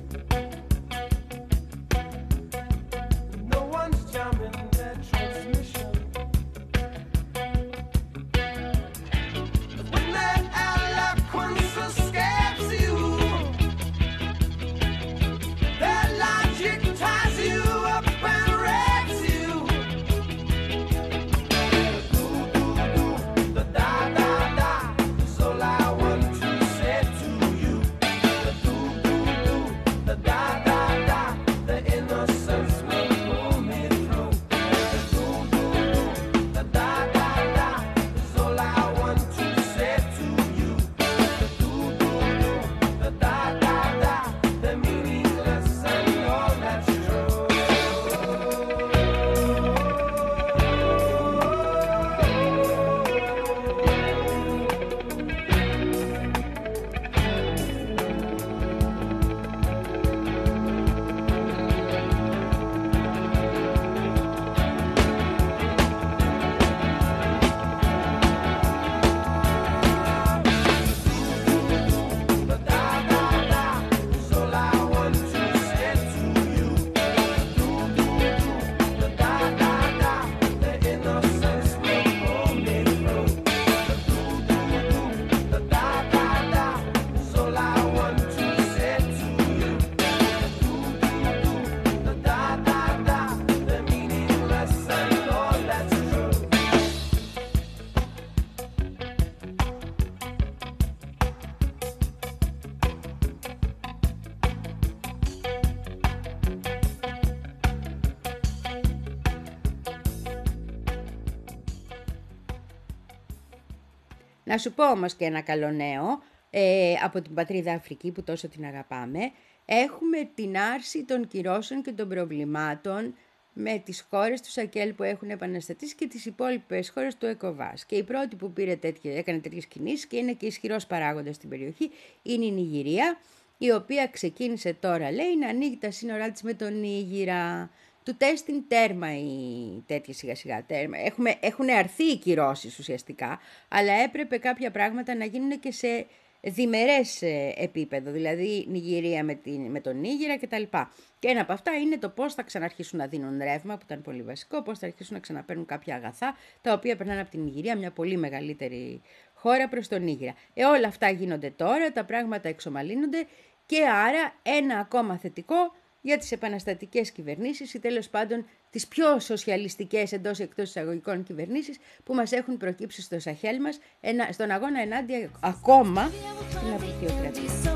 Να σου πω όμως και ένα καλό νέο ε, από την πατρίδα Αφρική που τόσο την αγαπάμε. Έχουμε την άρση των κυρώσεων και των προβλημάτων με τις χώρες του Σακέλ που έχουν επαναστατήσει και τις υπόλοιπες χώρες του ΕΚΟΒΑΣ. Και η πρώτη που πήρε τέτοια, έκανε τέτοιες κινήσεις και είναι και ισχυρός παράγοντας στην περιοχή είναι η Νιγηρία, η οποία ξεκίνησε τώρα, λέει, να ανοίγει τα σύνορά της με τον Νίγηρα. Του τέστην τέρμα οι τέτοιες σιγά σιγά τέρμα. Έχουμε, έχουν αρθεί οι κυρώσεις ουσιαστικά, αλλά έπρεπε κάποια πράγματα να γίνουν και σε διμερές επίπεδο, δηλαδή Νιγηρία με, την, με τον Νίγηρα κτλ. Και ένα από αυτά είναι το πώς θα ξαναρχίσουν να δίνουν ρεύμα, που ήταν πολύ βασικό, πώς θα αρχίσουν να ξαναπαίρνουν κάποια αγαθά, τα οποία περνάνε από την Νιγηρία, μια πολύ μεγαλύτερη χώρα, προς τον Νίγηρα. Ε, όλα αυτά γίνονται τώρα, τα πράγματα εξομαλύνονται και άρα ένα ακόμα θετικό για τις επαναστατικές κυβερνήσεις ή τέλος πάντων τις πιο σοσιαλιστικές εντός ή εκτός εισαγωγικών κυβερνήσεις που μας έχουν προκύψει στο Σαχέλ μας, ένα, στον αγώνα ενάντια ακόμα στην απεικιοκρατία.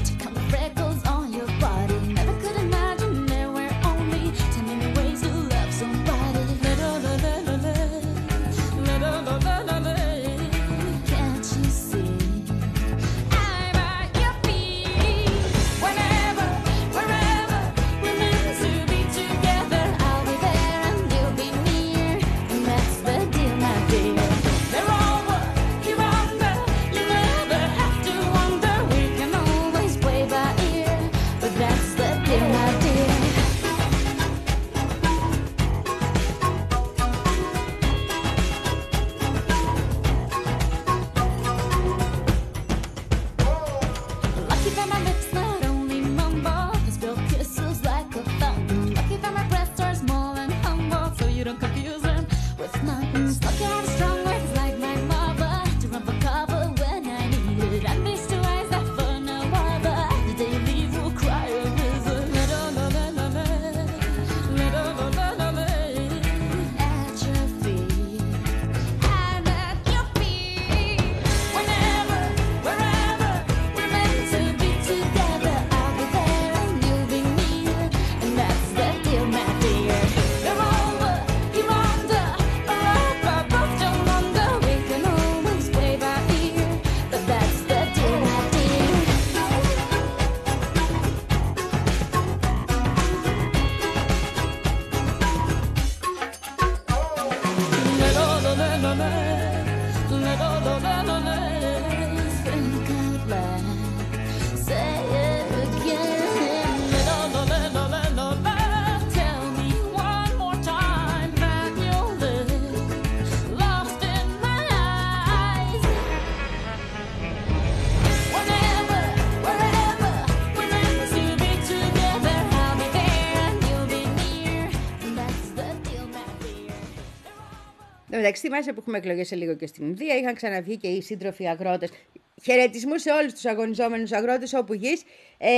Εντάξει, θυμάσαι που έχουμε εκλογές σε λίγο και στην Ινδία, είχαν ξαναβγεί και οι σύντροφοι αγρότες. Χαιρετισμού σε όλους τους αγωνιζόμενους αγρότες όπου γης, ε,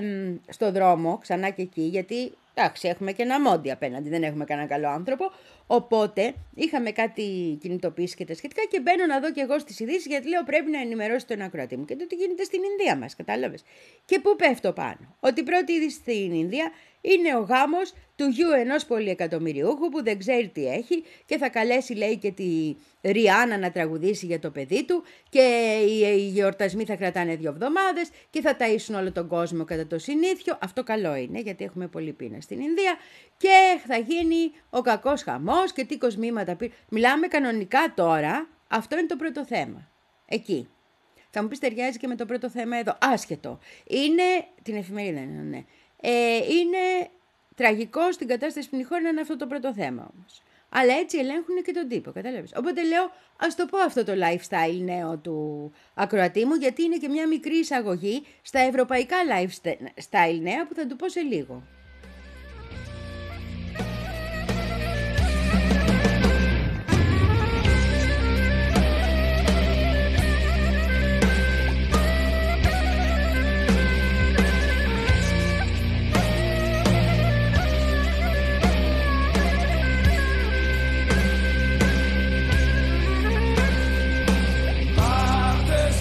στο δρόμο, ξανά και εκεί, γιατί εντάξει, έχουμε και ένα μόντι απέναντι, δεν έχουμε κανένα καλό άνθρωπο. Οπότε είχαμε κάτι κινητοποιήσει και τα σχετικά και μπαίνω να δω και εγώ στις ειδήσεις, γιατί λέω πρέπει να ενημερώσει τον ακροατή μου. Και το τι γίνεται στην Ινδία μας, κατάλαβες. Και πού πέφτω πάνω. Ότι η πρώτη είδηση στην Ινδία είναι ο γάμος του γιου ενός πολυεκατομμυριούχου που δεν ξέρει τι έχει και θα καλέσει, λέει, και τη Ριάννα να τραγουδήσει για το παιδί του και οι γιορτασμοί θα κρατάνε δύο εβδομάδες και θα ταΐσουν όλο τον κόσμο κατά το συνήθιο. Αυτό καλό είναι γιατί έχουμε πολύ πείνα στην Ινδία και θα γίνει ο κακός χαμός και τι κοσμήματα πήρε. Μιλάμε κανονικά τώρα, αυτό είναι το πρώτο θέμα. Εκεί. Θα μου πεις ταιριάζει και με το πρώτο θέμα εδώ. Άσχετο. Είναι, την εφημερίδα είναι, ναι. Ε, είναι τραγικό στην κατάσταση που είναι η χώρα να είναι αυτό το πρώτο θέμα όμως. Αλλά έτσι ελέγχουν και τον τύπο, κατάλαβες. Οπότε λέω, ας το πω αυτό το lifestyle νέο του ακροατή μου, γιατί είναι και μια μικρή εισαγωγή στα ευρωπαϊκά lifestyle νέα που θα του πω σε λίγο.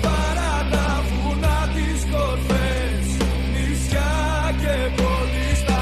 Στα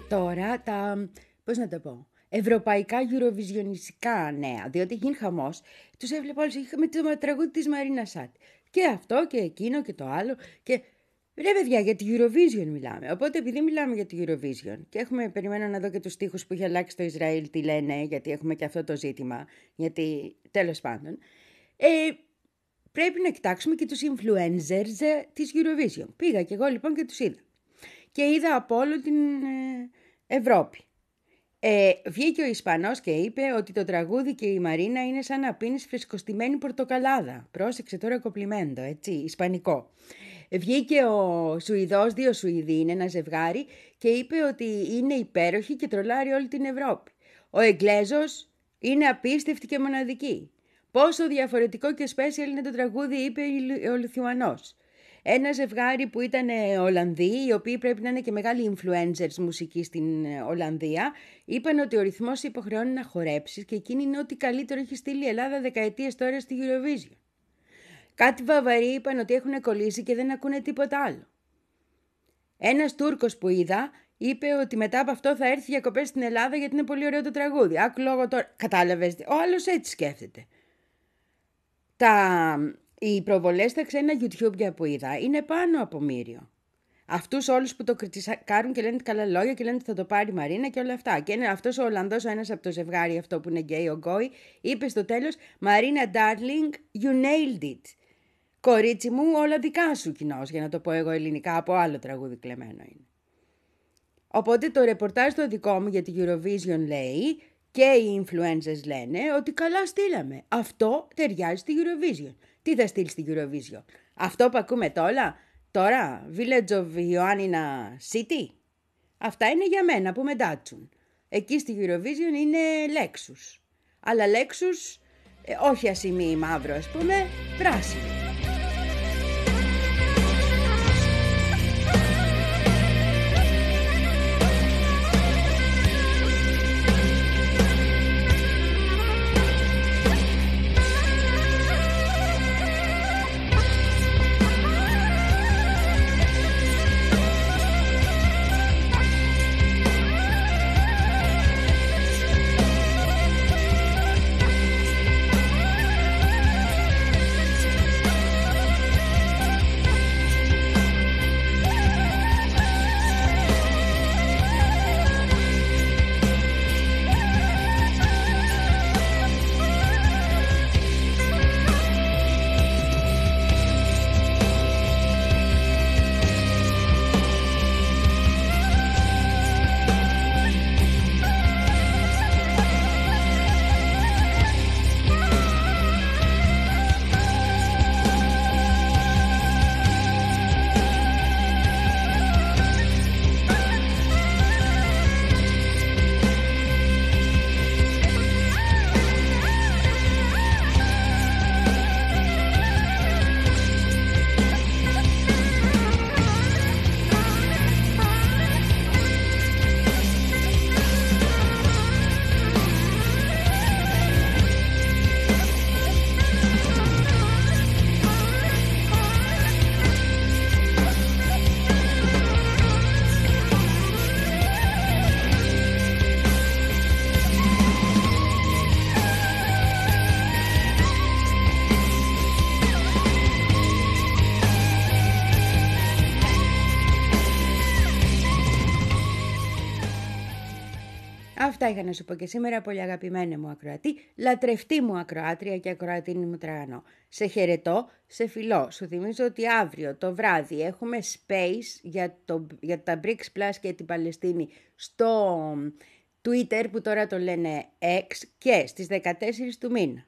τώρα τα, πώς να το πω, ευρωπαϊκά eurovisionιστικά νέα, διότι γίνει χαμός, τους έβλεπα όλους, είχαμε το τραγούδι της Μαρίνα Σάτ. Και αυτό και εκείνο και το άλλο και... Ρε παιδιά, για τη Eurovision μιλάμε. Οπότε επειδή μιλάμε για τη Eurovision και έχουμε, περιμένω να δω και τους στίχους που έχει αλλάξει το Ισραήλ, τι λένε, γιατί έχουμε και αυτό το ζήτημα, γιατί τέλος πάντων, ε, πρέπει να κοιτάξουμε και τους influencers ε, της Eurovision. Πήγα κι εγώ λοιπόν και τους είδα. Και είδα από όλη την ε, Ευρώπη. Ε, βγήκε ο Ισπανός και είπε ότι το τραγούδι και η Μαρίνα είναι σαν να πίνεις φρεσκοστημένη πορτοκαλάδα. Πρόσεξε τώρα κοπλιμέντο, έτσι, ισπανικό. Βγήκε ο Σουηδός, δύο Σουηδοί είναι ένα ζευγάρι και είπε ότι είναι υπέροχη και τρολάρει όλη την Ευρώπη. Ο Εγγλέζος είναι απίστευτη και μοναδική. Πόσο διαφορετικό και special είναι το τραγούδι, είπε ο Λιθουανός. Ένα ζευγάρι που ήταν Ολλανδοί, οι οποίοι πρέπει να είναι και μεγάλοι influencers μουσική στην Ολλανδία, είπαν ότι ο ρυθμός υποχρεώνει να χορέψεις και εκείνη είναι ό,τι καλύτερο έχει στείλει η Ελλάδα δεκαετίες τώρα στη Eurovision. Κάτι Βαβαροί είπαν ότι έχουν κολλήσει και δεν ακούνε τίποτα άλλο. Ένας Τούρκος που είδα είπε ότι μετά από αυτό θα έρθει διακοπές στην Ελλάδα γιατί είναι πολύ ωραίο το τραγούδι. Άκου λόγω τώρα. Κατάλαβες, ο άλλος έτσι σκέφτεται. Τα... Οι προβολές στα ξένα YouTube που είδα είναι πάνω από μύριο. Αυτούς όλους που το κριτικάρουν και λένε καλά λόγια και λένε ότι θα το πάρει η Μαρίνα και όλα αυτά. Και είναι αυτός ο Ολλανδός, ο ένας από το ζευγάρι αυτό που είναι γκέι, ο Γκόι, είπε στο τέλος «Μαρίνα darling, you nailed it». Κορίτσι μου, όλα δικά σου κοινός, για να το πω εγώ ελληνικά, από άλλο τραγούδι κλεμμένο είναι. Οπότε το ρεπορτάζ το δικό μου για τη Eurovision λέει και οι influencers λένε ότι καλά στείλαμε. Αυτό ταιριάζει στη Eurovision. Τι θα στείλει στη Eurovision? Αυτό που ακούμε τώρα, τώρα, Village of Ioannina City. Αυτά είναι για μένα που με ντάτσουν. Εκεί στη Eurovision είναι Lexus. Αλλά Lexus, ε, όχι ασημί μαύρο ας πούμε, πράσινο. Αυτά είχα να σου πω και σήμερα, πολύ αγαπημένη μου ακροατή, λατρευτή μου ακροάτρια και ακροατίνη μου τραγανό. Σε χαιρετώ, σε φιλώ. Σου θυμίζω ότι αύριο το βράδυ έχουμε space για, το, για τα BRICS Plus και την Παλαιστίνη στο Twitter που τώρα το λένε X και στις δεκατέσσερις του μήνα.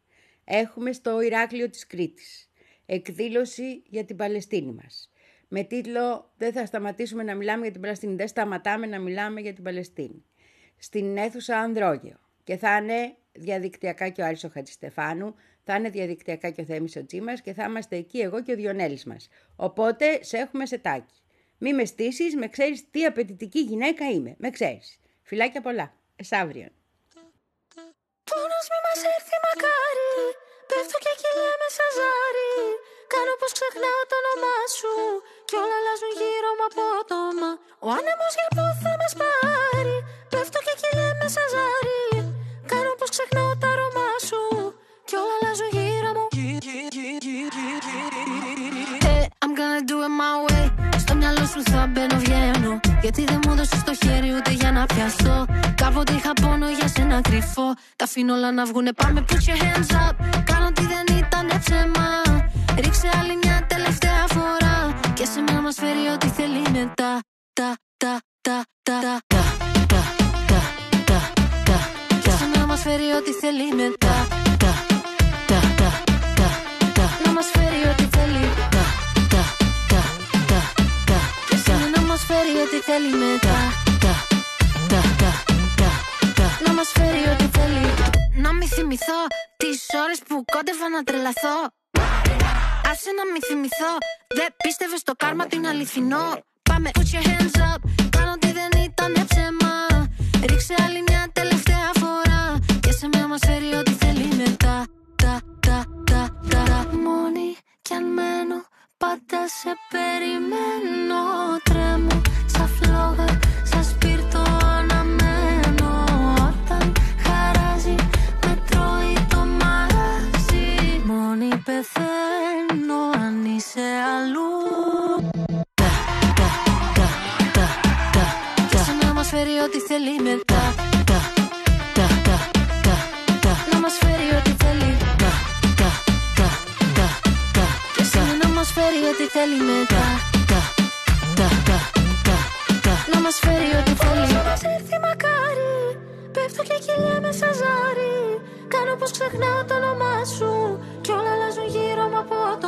Έχουμε στο Ηράκλειο της Κρήτης εκδήλωση για την Παλαιστίνη μας. Με τίτλο «Δεν θα σταματήσουμε να μιλάμε για την Παλαιστίνη, δεν σταματάμε να μιλάμε για την Παλαιστίνη». Στην αίθουσα Ανδρόγειο και θα είναι διαδικτυακά και ο Άρης ο Χατζηστεφάνου, θα είναι διαδικτυακά και ο Θέμης ο Τσίμας και θα είμαστε εκεί εγώ και ο Διονέλης μας. Οπότε σε έχουμε σετάκι. Μη με στήσεις, με ξέρεις τι απαιτητική γυναίκα είμαι. Με ξέρεις. Φιλάκια πολλά. Εσαύριον. Πόνος μη μας έρθει μακάρι, πέφτω και κυλάμε σαν ζάρι. Κάνω πως ξεχνάω το όνομά σου κι όλα αλλάζουν γύρω μου απότομα. Ο άνεμος για πού θα μας πάρει, πέφτω και κυλιέμαι σαν ζάρι. Κάνω πως ξεχνάω τα αρώμα σου, κι όλα αλλάζουν γύρω μου. Hey, I'm gonna do it my way. Στο μυαλό σου θα μπαίνω, βγαίνω, γιατί δεν μου έδωσες το χέρι ούτε για να πιαστώ. Κάποτε είχα πόνο για σένα κρυφό. Τα αφήνω όλα να βγουνε, πάμε put your hands up. Κάνω ότι δεν ήταν ψέμα. Ρίξε άλλη μια τελευταία φορά, και σε μένα μας φέρει ό,τι θέλει μετά. Τα, τα, τα, τα, τα, τα, τα, τα, τα, τα. Και σε μένα μας φέρει ό,τι θέλει μετά. Τα, τα, τα, τα, τα. Να μας φέρει ό,τι θέλει. Τα, τα, τα, τα, τα. Και σε μένα μας φέρει ό,τι θέλει μετά. Τα, τα, τα, τα, τα. Να μας φέρει ό,τι θέλει. Να μη θυμηθώ τις ώρες που κόντευα να τρελαθώ. Άσε να μη θυμηθώ, δεν πίστευες στο κάρμα την αληθινό. Πάμε put your hands up, κάνω ότι δεν ήταν ψέμα. Ρίξε άλλη μια τελευταία φορά, και σε μένα μας φέρει ό,τι θέλει μετά. Τα, τα, τα, τα, τα. Μόνη κι αν μένω, πάντα σε περιμένω. Τρέμω σαν φλόγα, σαν σπίρτο αναμένω. Όταν χαράζει, με τρώει το μαγαζί. Μόνη πεθαίνω αν είσαι αλλού. Τα, τα, τα, τα, τα. Και σε να μας φέρει ό,τι θέλει μετά. Τα, τα, τα, τα, τα. Να μας φέρει ό,τι θέλει. Τα, τα, τα, τα, τα. Και σε να μας φέρει ό,τι θέλει μετά. Τα, τα, τα, τα, τα. Να μας φέρει ό,τι θέλει. Όσο μας έρθει μακάρι, πέφτω και κυλιέμαι σαν ζάρι. Κάνω πως ξεχνάω το όνομά σου, κι όλα αλλάζουν γύρω μου από